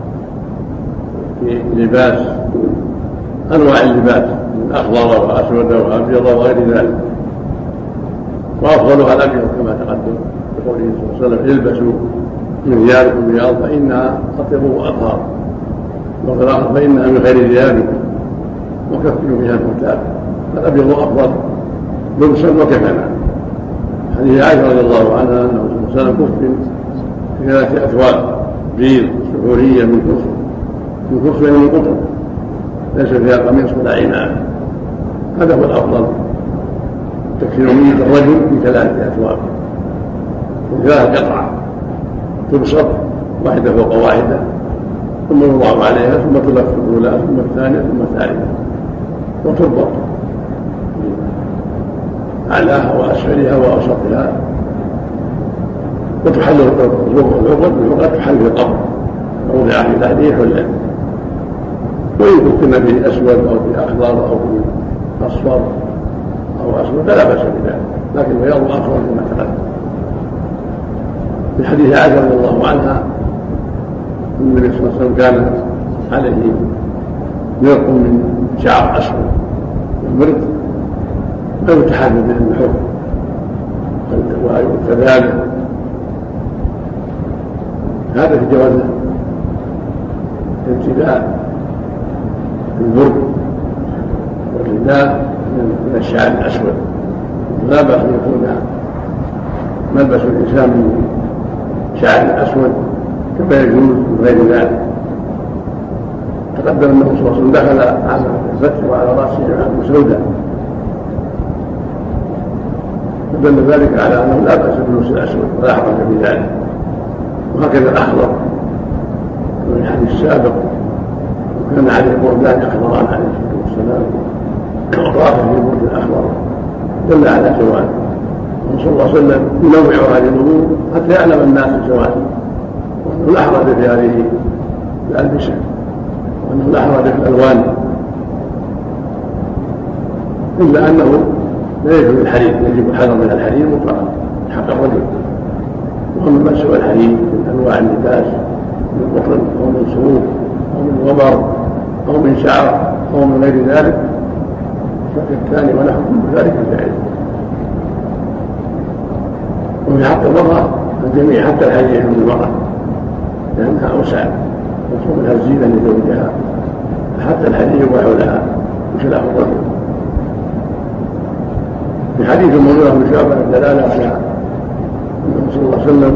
في لباس انواع اللباس من اخضر واسود وابيض وغير ذلك، وافضلها الابيض كما تقدم بقوله صلى الله عليه وسلم: البسوا من ثيابكم بياض فانها اطيب واطهر، وفي الآخر فإنها من خير ثيابكم وكفنوا فيها المرتاب. فالأبيض أفضل لبسا وكفنا. حديث عائشة رضي الله عنها أنه صلى الله عليه وسلم كفن في ثلاثة أثواب بيض سحورية من كفر من كفر من قطن ليس فيها قميص ولا عمامة. هذا هو الأفضل، تكفينية الرجل في ثلاثة أثواب وثلاث قطع تبسط واحدة فوق واحدة، ثم يوضع عليها، ثم تلف الأولى ثم الثانية ثم الثالثة، وتربط أعلاها وأسفلها وأوسطها، وتحل العقد والعقد تحل في القبر موضع في تحديد حلا، وإن كنا به أسود أو به أخضر أو به أصفر أو أسود فلا بأس بذلك، لكن البياض أفضل كما تقدم. في حديث عائشة رضي الله عنها النبي صلى الله عليه وسلم كان عليه مرق من شعر اسود، والمرق لا يتحدث به النحور، وكذلك هذا في جواز الابتداء بالبرد والرداء من الشعر الاسود، لا باس ان يكون ملبس الانسان من شعر اسود كما يجوز من غير ذلك. تقدم النبي صلى الله عليه وسلم دخل على الفتح وعلى راسه عمامة سوداء، فدل ذلك على انه لا باس باللبس الاسود ولا حرج في ذلك. وهكذا الاخضر من الحديث السابق وكان عليه بردان أخضران عليه الصلاة والسلام وطاف في البرد الأخضر دل على زواله صلى الله عليه وسلم ينوع هذه الأمور حتى يعلم الناس الزواج وأنه الأحرى في هذه الألبسة وأنه الأحرى في الألوان إلا أنه لا يجب الحرير يجب الحذر من الحرير مطلقا حق الرجل وأما سوى الحرير من أنواع اللباس من قطن أو من صوف أو من غبر أو من شعر أو من غير ذلك فالثاني ونحو كل ذلك جائز. وفي حق المرأة الجميع حتى الحرير يحمل المرأة لأنها أوسع وتكون لها الزينة لزوجها حتى الحرير يباح لها بخلاف الرجل. في حديث المغيرة بن شعبة الدلالة على أنه صلى الله عليه وسلم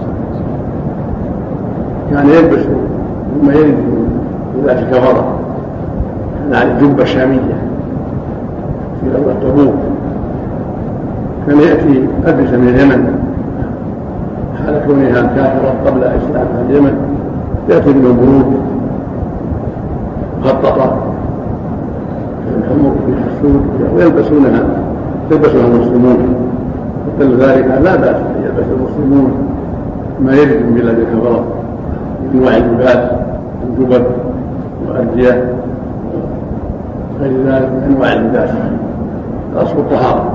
كان يلبس مما يرد من ذات كفرة كان على الجبة الشامية في غزوة تبوك كان يأتي ألبسة من اليمن حال كونها كافرة قبل إسلامها اليمن يأتي من البرود مخططة الحمر في حسود ويلبسونها يلبسها المسلمون ودل ذلك لا بأس أن يلبس المسلمون ما يرد من بلاد الكفرة من انواع اللباس الجبب والأردية وغير ذلك من انواع اللباس الاصل الطهارة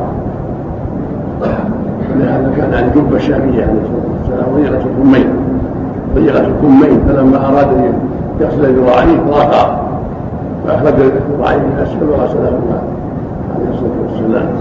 ولهذا كان عن الجبة الشامية عليه الصلاة والسلام ضيقة الكمين ضيقة الكمين فلما أراد أن يغسل ذراعيه ضاقا فأخرج ذراعيه من أسفل وغسلهما عليه الصلاة والسلام.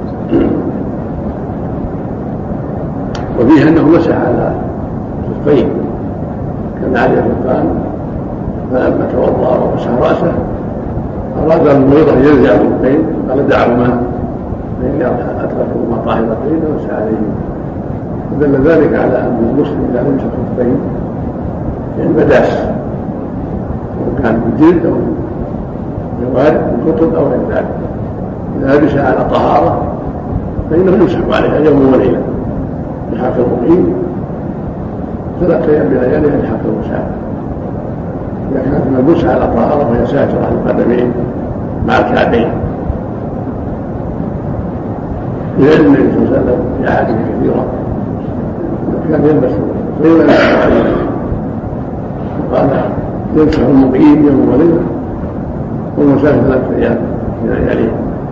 وفيها أنه مسح على الخفين كان عليه الخفان فلما توضأ ومسح رأسه أراد المغيرة ينزع الخفين قال دعهما فإني أدخلهما طاهرتين ومسح عليهما ودل ذلك على أن المسلم إذا لمس الخفين يعني بداس وكان بالجلد أو جوارب القطن أو غير ذلك إذا لبس على طهارة فإنه يمسح عليها يوم وليلة لحق المقيم ثلاث أيام بليالي لحق المسافر. إذا كانت ملبوسة على طهارة فهي ساترة على القدمين مع الكعبين لأن النبي صلى الله عليه وسلم في أحاديث كثيرة كان يلبس غير يمسح عليه وقال يمسح المقيم يوم وليلة والمسافر ثلاثة أيام بليالي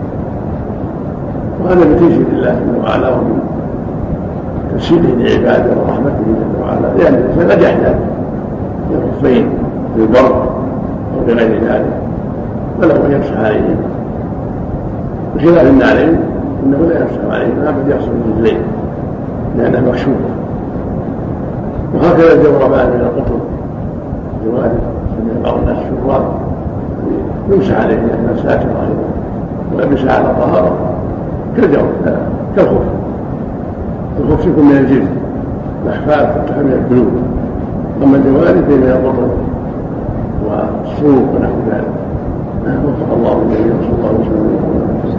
وهذا بتيجي لله جل وعلا ومن تسهيله لعباده ورحمته جل وعلا لأن الإنسان قد يحتاج إلى الخفين للبرد أو لغير ذلك فله أن يمسح عليهم بخلاف النعلين إنه لا يمسح عليهم أبد يحصل الرجلين لأنها مكشوفة. وهكذا الجوربان من القطن جوارب من بعض الناس الشراب يمسح عليه لأنها ساترة أيضا ويمسح على طهارة كالجو كالخف الخف يكون من الجلد الأحفاد تفتح من البلوغ أما الجوارب من القطن والصوف ونحو ذلك. وفق الله الجميع صلى الله عليه وسلم.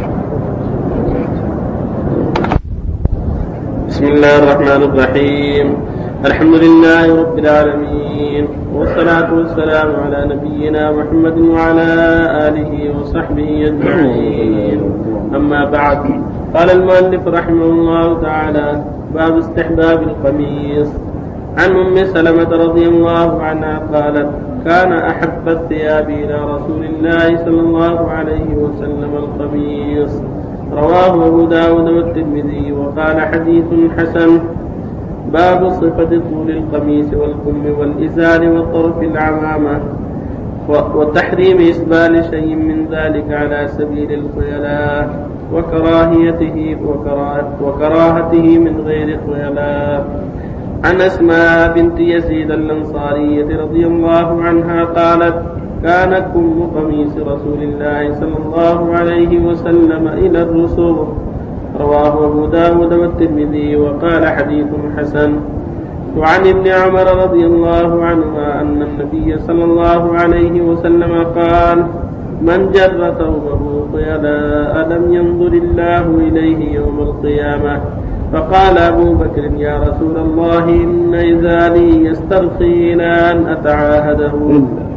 بسم الله الرحمن الرحيم الحمد لله رب العالمين والصلاة والسلام على نبينا محمد وعلى آله وصحبه أجمعين. أما بعد قال المؤلف رحمه الله تعالى باب استحباب القميص. عن أم سلمة رضي الله عنها قالت كان أحب الثياب إلى رسول الله صلى الله عليه وسلم القميص. رواه أبو داود والترمذي وقال حديث حسن. باب صفة طول القميص والكم والإزار وطرف العمامة وتحريم إسبال شيء من ذلك على سبيل الخيلاء وكراهيته وكراهته من غير خيلاء. عن أسماء بنت يزيد الأنصارية رضي الله عنها قالت كان كم قميص رسول الله صلى الله عليه وسلم إلى الرسول. رواه أبو داود والترمذي وقال حديث حسن. وعن ابن عمر رضي الله عنهما أن النبي صلى الله عليه وسلم قال من جر ثوبه خيلاء لم ينظر الله إليه يوم القيامة. فقال أبو بكر يا رسول الله إن إزاري يسترخي إلى أن أتعاهده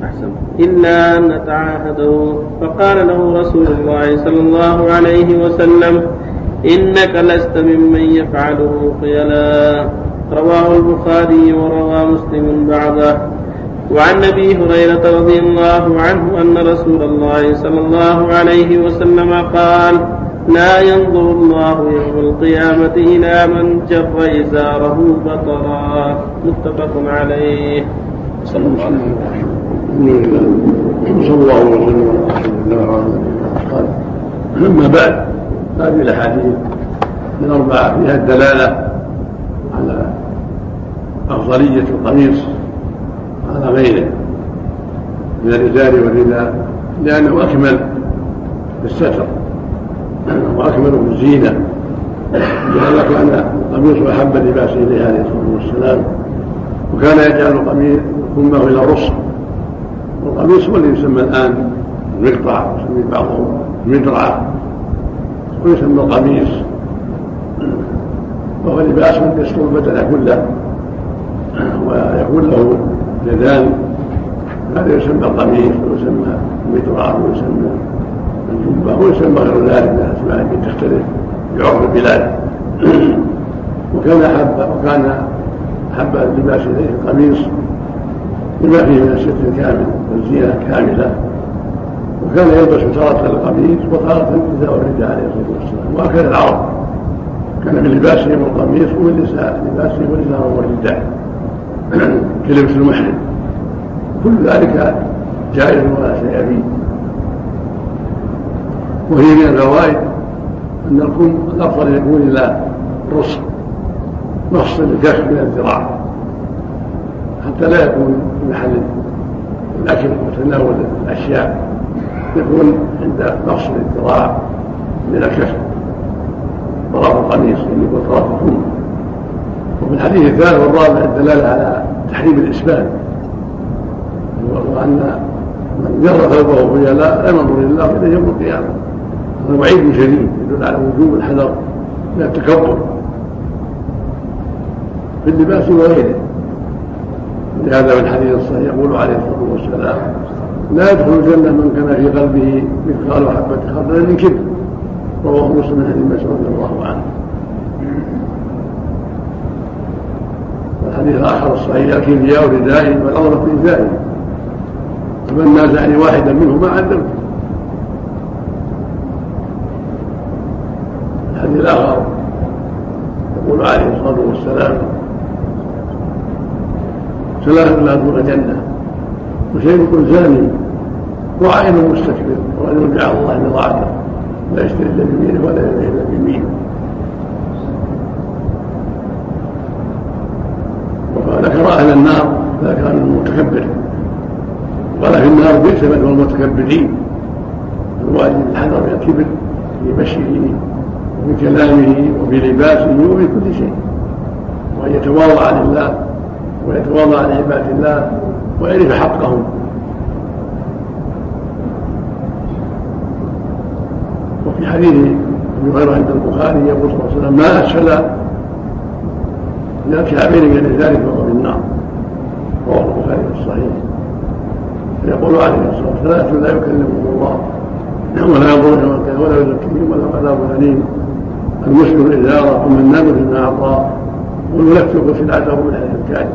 إلا أن نتعاهده. فقال له رسول الله صلى الله عليه وسلم: إنك لست ممن يفعله خيلاء. رواه البخاري وروى مسلم بعضه. وعن أبي هريرة رضي الله عنه أن رسول الله صلى الله عليه وسلم قال: لا ينظر الله يوم القيامة إلى من جر إزاره بطرا. متفق عليه. صلى الله عليه وسلم. صلى الله عليه وسلم. قال: أما بعد، هذه الأحاديث من أربعة فيها الدلالة على أفضلية القميص على غيره من الإزار والرداء، لأنه أكمل في الستر وأكمل في الزينة، لأن كان القميص أحب اللباس إليه عليه الصلاة والسلام، وكان يجعل القميص كمه إلى الرسل. والقميص هو اللي يسمى الآن المقطع، يسمي بعضهم المدرعة، ويسمى القميص، وهو لباس يستر البدن كله ويكون له يدان، هذا يسمى القميص ويسمى المدرعة ويسمى الجبة ويسمى غير ذلك من الأسماء التي تختلف في عرف البلاد. وكان أحب وكان أحب اللباس إليه القميص لما فيه من الستر الكامل والزينة الكاملة، وكان يلبس تارة القميص وتارة الرداء والرداء عليه الصلاة والسلام. وهكذا العرب كان من لباسهم القميص ومن لباسهم الإزار والرداء كلبس المحرم. كل ذلك جائز ولا شيء فيه. وهي من الفوائد أن الكم الأفضل يكون إلى الرسل مفصل الكف من الذراع، حتى لا يكون في محل الأكل وتناول الأشياء، يكون عند مفصل الذراع من الكف طرف القميص اللي يكون طرف الكم. وفي الحديث الثالث والرابع الدلالة على تحريم الإسبال، وأن من جر ثوبه خيلاء لا ينظر الله إليه يوم القيامة. هذا وعيد شديد يدل على وجوب الحذر من التكبر في اللباس وغيره. لهذا في الحديث الصحيح يقول عليه الصلاة والسلام: لا يدخل الجنة من كان في قلبه مثقال حبة خردل من كبر. رواه مسلم من حديث مسعود رضي الله عنه. والحديث الآخر الصحيح: الكبرياء ردائي والعورة إزاري، فمن نازعني واحدا منهما عذبته. الحديث الآخر يقول عليه الصلاة والسلام: ثلاث لا يدخل الجنة: وشيخ زاني، وعائل مستكبر، ورجل يدعى الله بضاعته لا يشتري الا بيمينه ولا يبيع الا بيمينه. وذكر اهل النار ذكر المتكبر، قال في النار بئس مثوى المتكبرين. الواجب الحذر من الكبر في مشيه وفي كلامه وفي لباسه وفي كل شيء، وان يتواضع لله ويتواضع لعباد الله ويعرف حقهم. وفي حديث ابي هريره عند البخاري يقول صلى الله عليه وسلم: ما اسفل من الكعبين من ذلك فهو في النار. رواه البخاري في الصحيح. يقول عليه الصلاه والسلام: لا يكلمهم الله ولا ينظر ولا يزكيهم ولا عذاب أليم. المسلم الإزارة ثم النام فيما أعطاه والملفق سلعته من حيث الكاذب.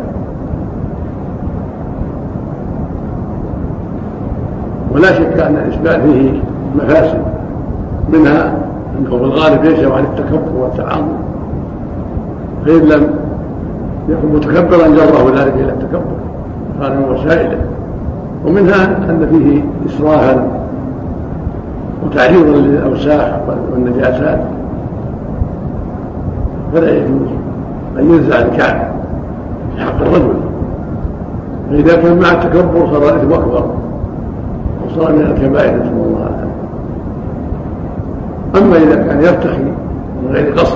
ولا شك أن الإسبال فيه مفاسد، منها أنه في الغالب ينشأ عن التكبر والتعاظم، فإن لم يكن متكبرا جره ذلك إلى التكبر كان من وسائله. ومنها أن فيه إسرافا وتعريضا للأوساخ والنجاسات، فلا يجوز أن ينزع الكعب في حق الرجل، فإذا كان مع التكبر صار الإثم أكبر وصار من الكبائر نسأل الله العافية. أما إذا كان يرتخي من غير قصد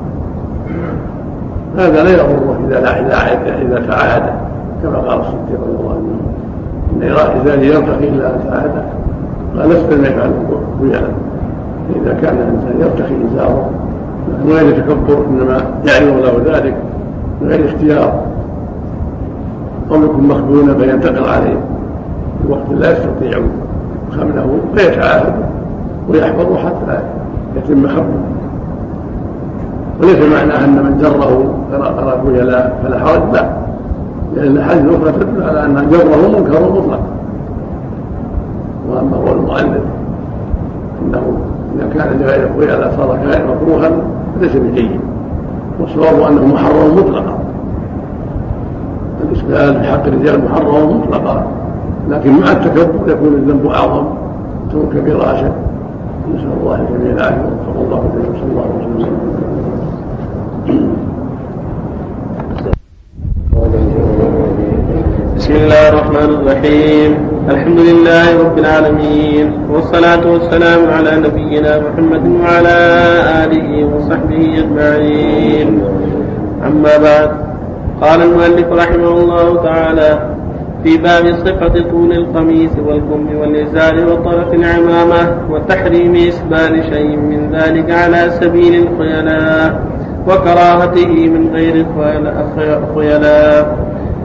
هذا لا يضره إذا إذا تعاهد، كما قال الصديق رضي الله عنه: إن إذا يرتخي إلا تعاهد قال لست ما يفعل خيالا. إذا كان الإنسان يرتخي إزاره من غير تكبر إنما يعلم له ذلك من غير اختيار أو يكون مخبولا فينتقل عليه في وقت لا يستطيع خمله فيتعاهد ويحفظه حتى يتم خمله. وليس معنى أن من جره قرأ خيلاء فلا حرج، لا، لأن الحديث الأخرى تدل على أن جره منكر مطلق. وأما هو المؤلف أنه إذا كان لغير خيلاء صار كائن مكروها فليس بجيد، والصواب أنه محرم مطلقا. الإسلام في حق الرجال محرم مطلقا، لكن مع التكبر يكون الذنب أعظم تكون كبيرة أشد. نسأل الله الجميع العافية وصلى الله عليه وصلى الله عليه وسلم. بسم الله الرحمن الرحيم. الحمد لله رب العالمين، والصلاة والسلام على نبينا محمد وعلى آله وصحبه أجمعين. أما بعد، قال المؤلف رحمه الله تعالى في باب صفة طول القميص والكم والإزار وطرف العمامة وتحريم إسبال شيء من ذلك على سبيل الخيلاء وكراهته من غير الخيلاء.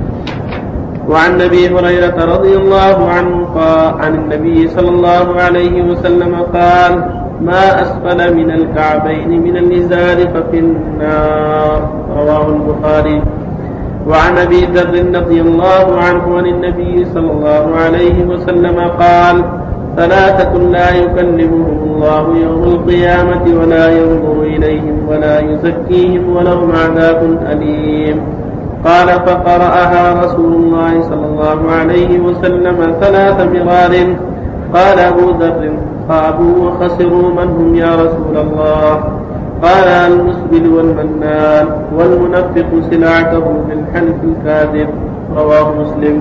وعن أبي هريرة رضي الله عنه قال عن النبي صلى الله عليه وسلم قال: ما أسفل من الكعبين من الإزار ففي النار. رواه البخاري. وعن أبي ذر رضي الله عنه عن النبي صلى الله عليه وسلم قال: ثلاثة لا يكلمهم الله يوم القيامة ولا ينظر إليهم ولا يزكيهم ولهم عذاب أليم. قال: فقرأها رسول الله صلى الله عليه وسلم ثلاث مرار. قال أبو ذر: خابوا وخسروا من هم يا رسول الله؟ قال: المسبل والمنان والمنفق سلعته بالحلف الكاذب. رواه مسلم.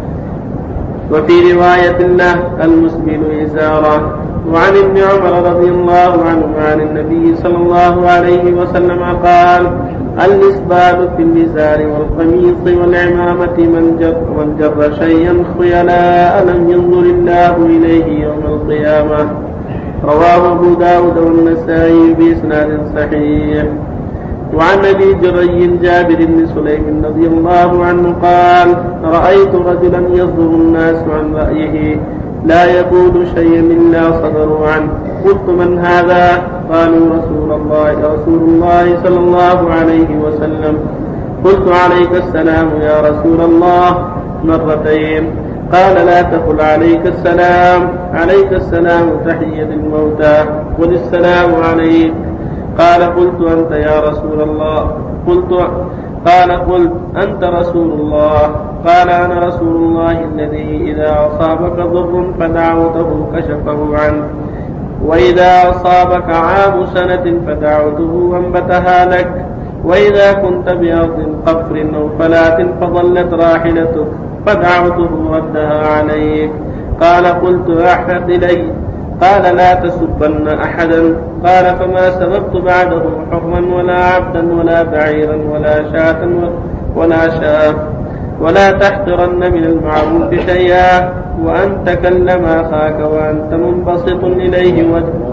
وفي رواية له: المسبل إزاره. وعن ابن عمر رضي الله عنه عن النبي صلى الله عليه وسلم قال: الإسبال في الإزار والقميص والعمامة من جر, من جر شيئا خيلاء لم ينظر الله إليه يوم القيامة. رواه أبو داود والنسائي بإسناد صحيح. وعن أبي جري جابر بن سليم رضي الله عنه قال: رأيت رجلا يصدر الناس عن رأيه لا يقول شيئا إلا صدروا عنه. قلت: من هذا؟ قالوا: رسول الله رسول الله صلى الله عليه وسلم. قلت: عليك السلام يا رسول الله مرتين. قال: لا تقل عليك السلام، عليك السلام تحية الموتى، قل السلام عليك. قال: قلت: أنت يا رسول الله؟ قلت قال: قلت: أنت رسول الله؟ قال: أنا رسول الله الذي إذا أصابك ضر فدعوته كشفه عنك، وإذا أصابك عام سنة فدعوته وانبتها لك، وإذا كنت بأرض قفر أو فلاة فضلت راحلتك فدعوته ردها عليك. قال: قلت: أحد إلي. قال: لا تسبن أحدا. قال: فما سببت بعده حرا ولا عبدا ولا بعيرا ولا شاة ولا شاة. ولا تحقرن من المعروف شيئا، وأن تكلم أخاك وأنت منبسط إليه وجهك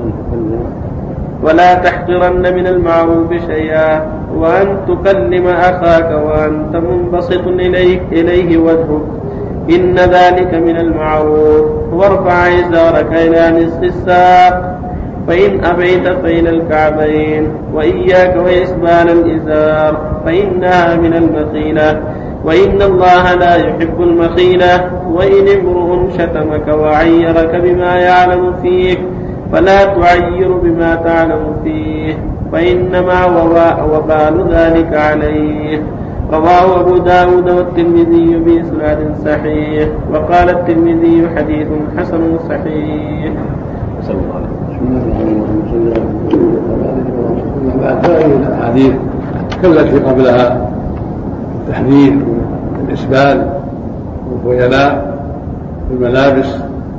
ولا تحقرن من المعروف شيئا وأن تكلم أخاك وأنت منبسط إليه, إليه وجهك، إن ذلك من المعروف. وارفع إزارك إلى نصف الساق، فإن أبيت فإلى الكعبين، وإياك وإسبال الإزار فإنها من المخيلة، وإن الله لا يحب المخيلة. وإن امرؤ شتمك وعيرك بما يعلم فيك فلا تعير بما تعلم فيه، فإنما وبال ذلك عليه. رواه أبو داود والترمذي بإسناد صحيح. وقال الترمذي: حديث حسن صحيح. صلى الله عليه وسلم. بعد هذه الأحاديث كالتي قبلها التحذير من الإسبال والخيلاء في الملابس،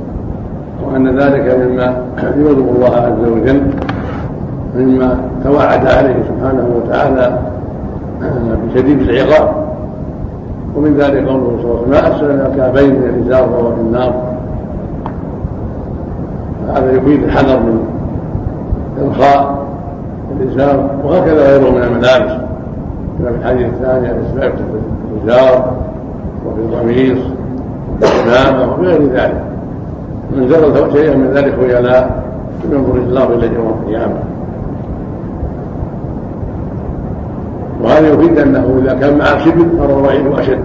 وأن ذلك مما يغضب الله عز وجل، مما توعد عليه سبحانه وتعالى بشديد العقاب. ومن ذلك قوله صلى الله عليه وسلم: ما أسفل من الكعبين من الإزار فهو في النار. هذا يفيد الحذر من إرخاء الإزار، وهكذا غيره من الملابس، كما في الحديث الثاني: الإسبال في الإزار وفي القميص والإمامة وغير ذلك. من زرد شيئا من ذلك خيلاء ينظر الله إلى يوم القيامة. وهذا يفيد أنه إذا كان معه كبر فهو وعيد أشد،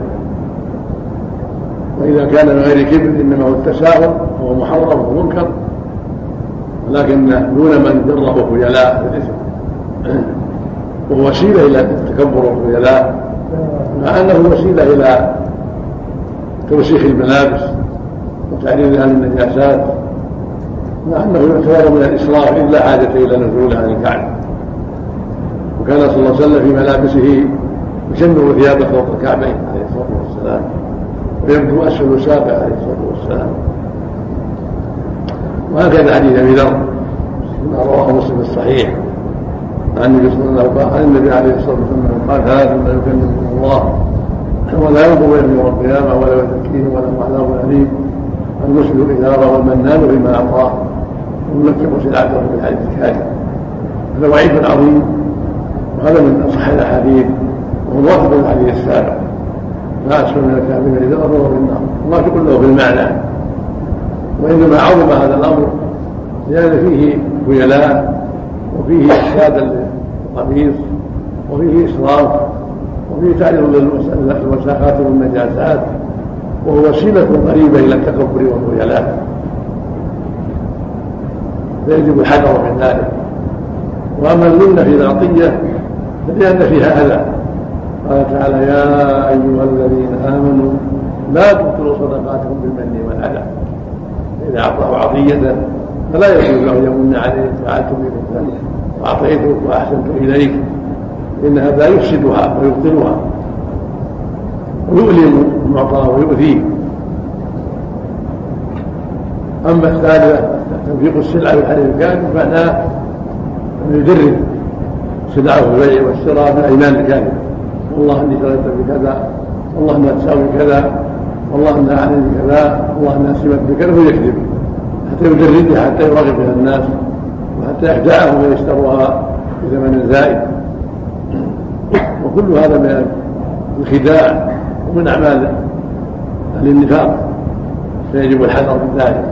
وإذا كان من غير كبر إنما هو التساهل وهو محرم ومنكر، ولكن دون من جره خيلاء بالإثم وهو وسيلة إلى التكبر والخيلاء، مع أنه وسيلة إلى توسيخ الملابس وتعريضها للنجاسات، مع أنه يعتبر من الإسراف إلا حاجة إلى نزولها عن الكعب. وكان صلى الله عليه وسلم في ملابسه يشمر ثيابه فوق الكعبين عليه الصلاة والسلام، ويبدو أسفل ساقه عليه الصلاة والسلام. وهكذا حديث أبي ذر ما رواه مسلم الصحيح عن النبي صلى الله عليه وسلم عن النبي عليه الصلاة والسلام قال: ثلاث لا يكلمهم الله ولا ينظر إليهم يوم القيامة ولا يزكيهم ولهم عذاب أليم، المسلم إثاره والمنان بما أعطاه ويمكن سلعته في الحديث الكاذب. هذا وعيد عظيم، وهذا من أصح الأحاديث وهو واثق الحديث السابق: لا أسفل من الكعبين إذا أضروا في النار. الله يقول له في المعنى، وإنما عظم هذا الأمر لأن فيه خيلاء وفيه إفساد للقميص وفيه إسراف وفيه تعريض للوساخات والنجاسات، وهو وسيلة قريبة إلى التكبر والخيلاء، فيجب الحذر من ذلك. وأما المنة في العطية فلأن فيها أذى. قال تعالى: يا أيها الذين آمنوا لا تبطلوا صدقاتكم بالمن والأذى. إذا أعطاه عطية فلا يجوز له يمن عليه: فعلت بك ذلك وأعطيتك وأحسنت إليك، إن هذا يفسدها ويبطلها ويؤلم المعطى ويؤذيه. أما الثالثة تنفيق السلعة بالحلف الكاذب فمعناه أن يدرب سلعه في البيع والشراء بالأيمان الكاذبة: والله إني شريت بكذا، والله إنها تساوي كذا، والله إنها علي بكذا، والله إنها سمت بكذا، ويكذب حتى يدردها حتى يراغب بها الناس وحتى يخدعهم ويشتروها بثمن زائد. وكل هذا من الخداع ومن أعمال أهل النفاق، فيجب الحذر من ذلك.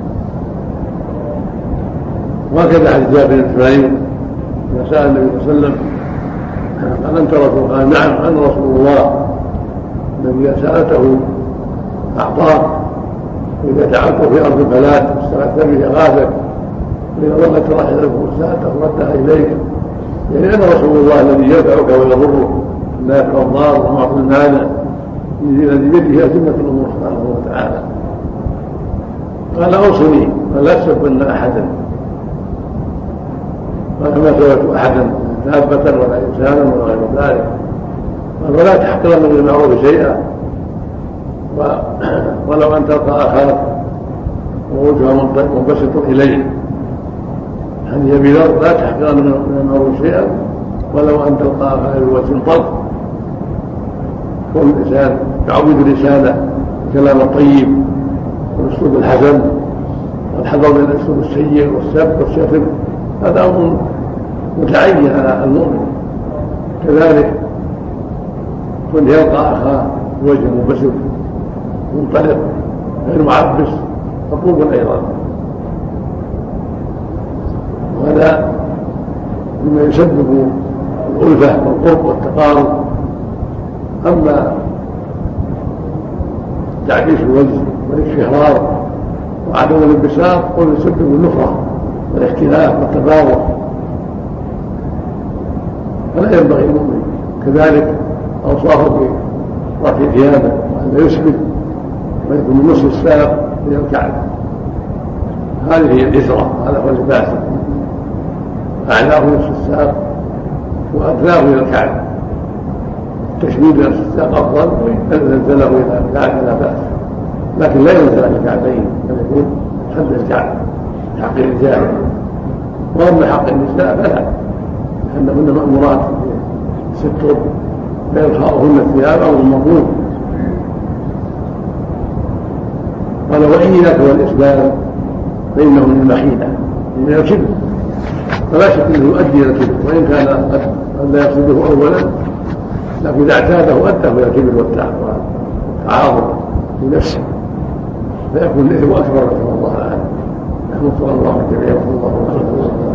وهكذا حديث جابر بن سفيان لما سأل النبي صلى الله عليه وسلم: قال: أنت رسول؟ قال: نعم أنا رسول الله. النبي إذا سألته أعطاك، وإذا دعوته في أرض فلات واستغاثت به غاثك، وإذا ضغت راحلتك وسألته ردها إليك. يعني أنا رسول الله الذي يدعوك ويضرك لا يفعل الضار ومعطي المانع، الذي بيده أتمة الأمور سبحانه وتعالى. قال: أوصني فلا تسبن أحدا. قال: ما سبت أحدا دابة ولا إنسانا ولا غير ذلك. قال: ولا تحقرن من المعروف شيئا، ولو أن تلقى أخاك ووجهه منبسط إليه. يعني أبي ذر: لا تحقرن من المعروف شيئا ولو أن تلقى أخاك بوجه طلق. كون الإنسان يعود الرسالة الكلام الطيب والأسلوب الحسن والحذر من الأسلوب السيء والسب والشتم، هذا أمر متعين على المؤمن. كذلك كن يلقى أخاه بوجه منبسط منطلق غير معبس مطلوب أيضا، وهذا مما يسبب الألفة والقرب والتقارب. أما تعكيس الوجه والاكفرار وعدم الانبساط قل يسبب النفرة والاختلاف والتباغض، فلا ينبغي المؤمن. كذلك أوصافه برفع ثيابه وأن لا يسبل ويكون من نصف الساق إلى الكعب، هذه هي الإسرة، هذا هو اللباس، أعلاه نصف الساق وأدناه إلى الكعب. تشميد نصف الساق أفضل، وإن نزله إلى الكعب لا بأس، لكن لا ينزل على الكعبين بل يكون حد الكعب حق الرجال. وأما حق النساء فلا، لأنهن مأمورات ستر لا يرخاؤهن الثياب أو المفروض. قال: وإياك والإسلام فإنه من المخيلة، من الكبر، فلا شك أنه يؤدي إلى الكبر، وإن كان قد لا يقصده أولا، لكن إذا اعتاده أدى إلى الكبر والتعاظم في نفسه فيكون الإثم أكبر نسأل الله العافية. نحن صلى الله عليه وسلم الله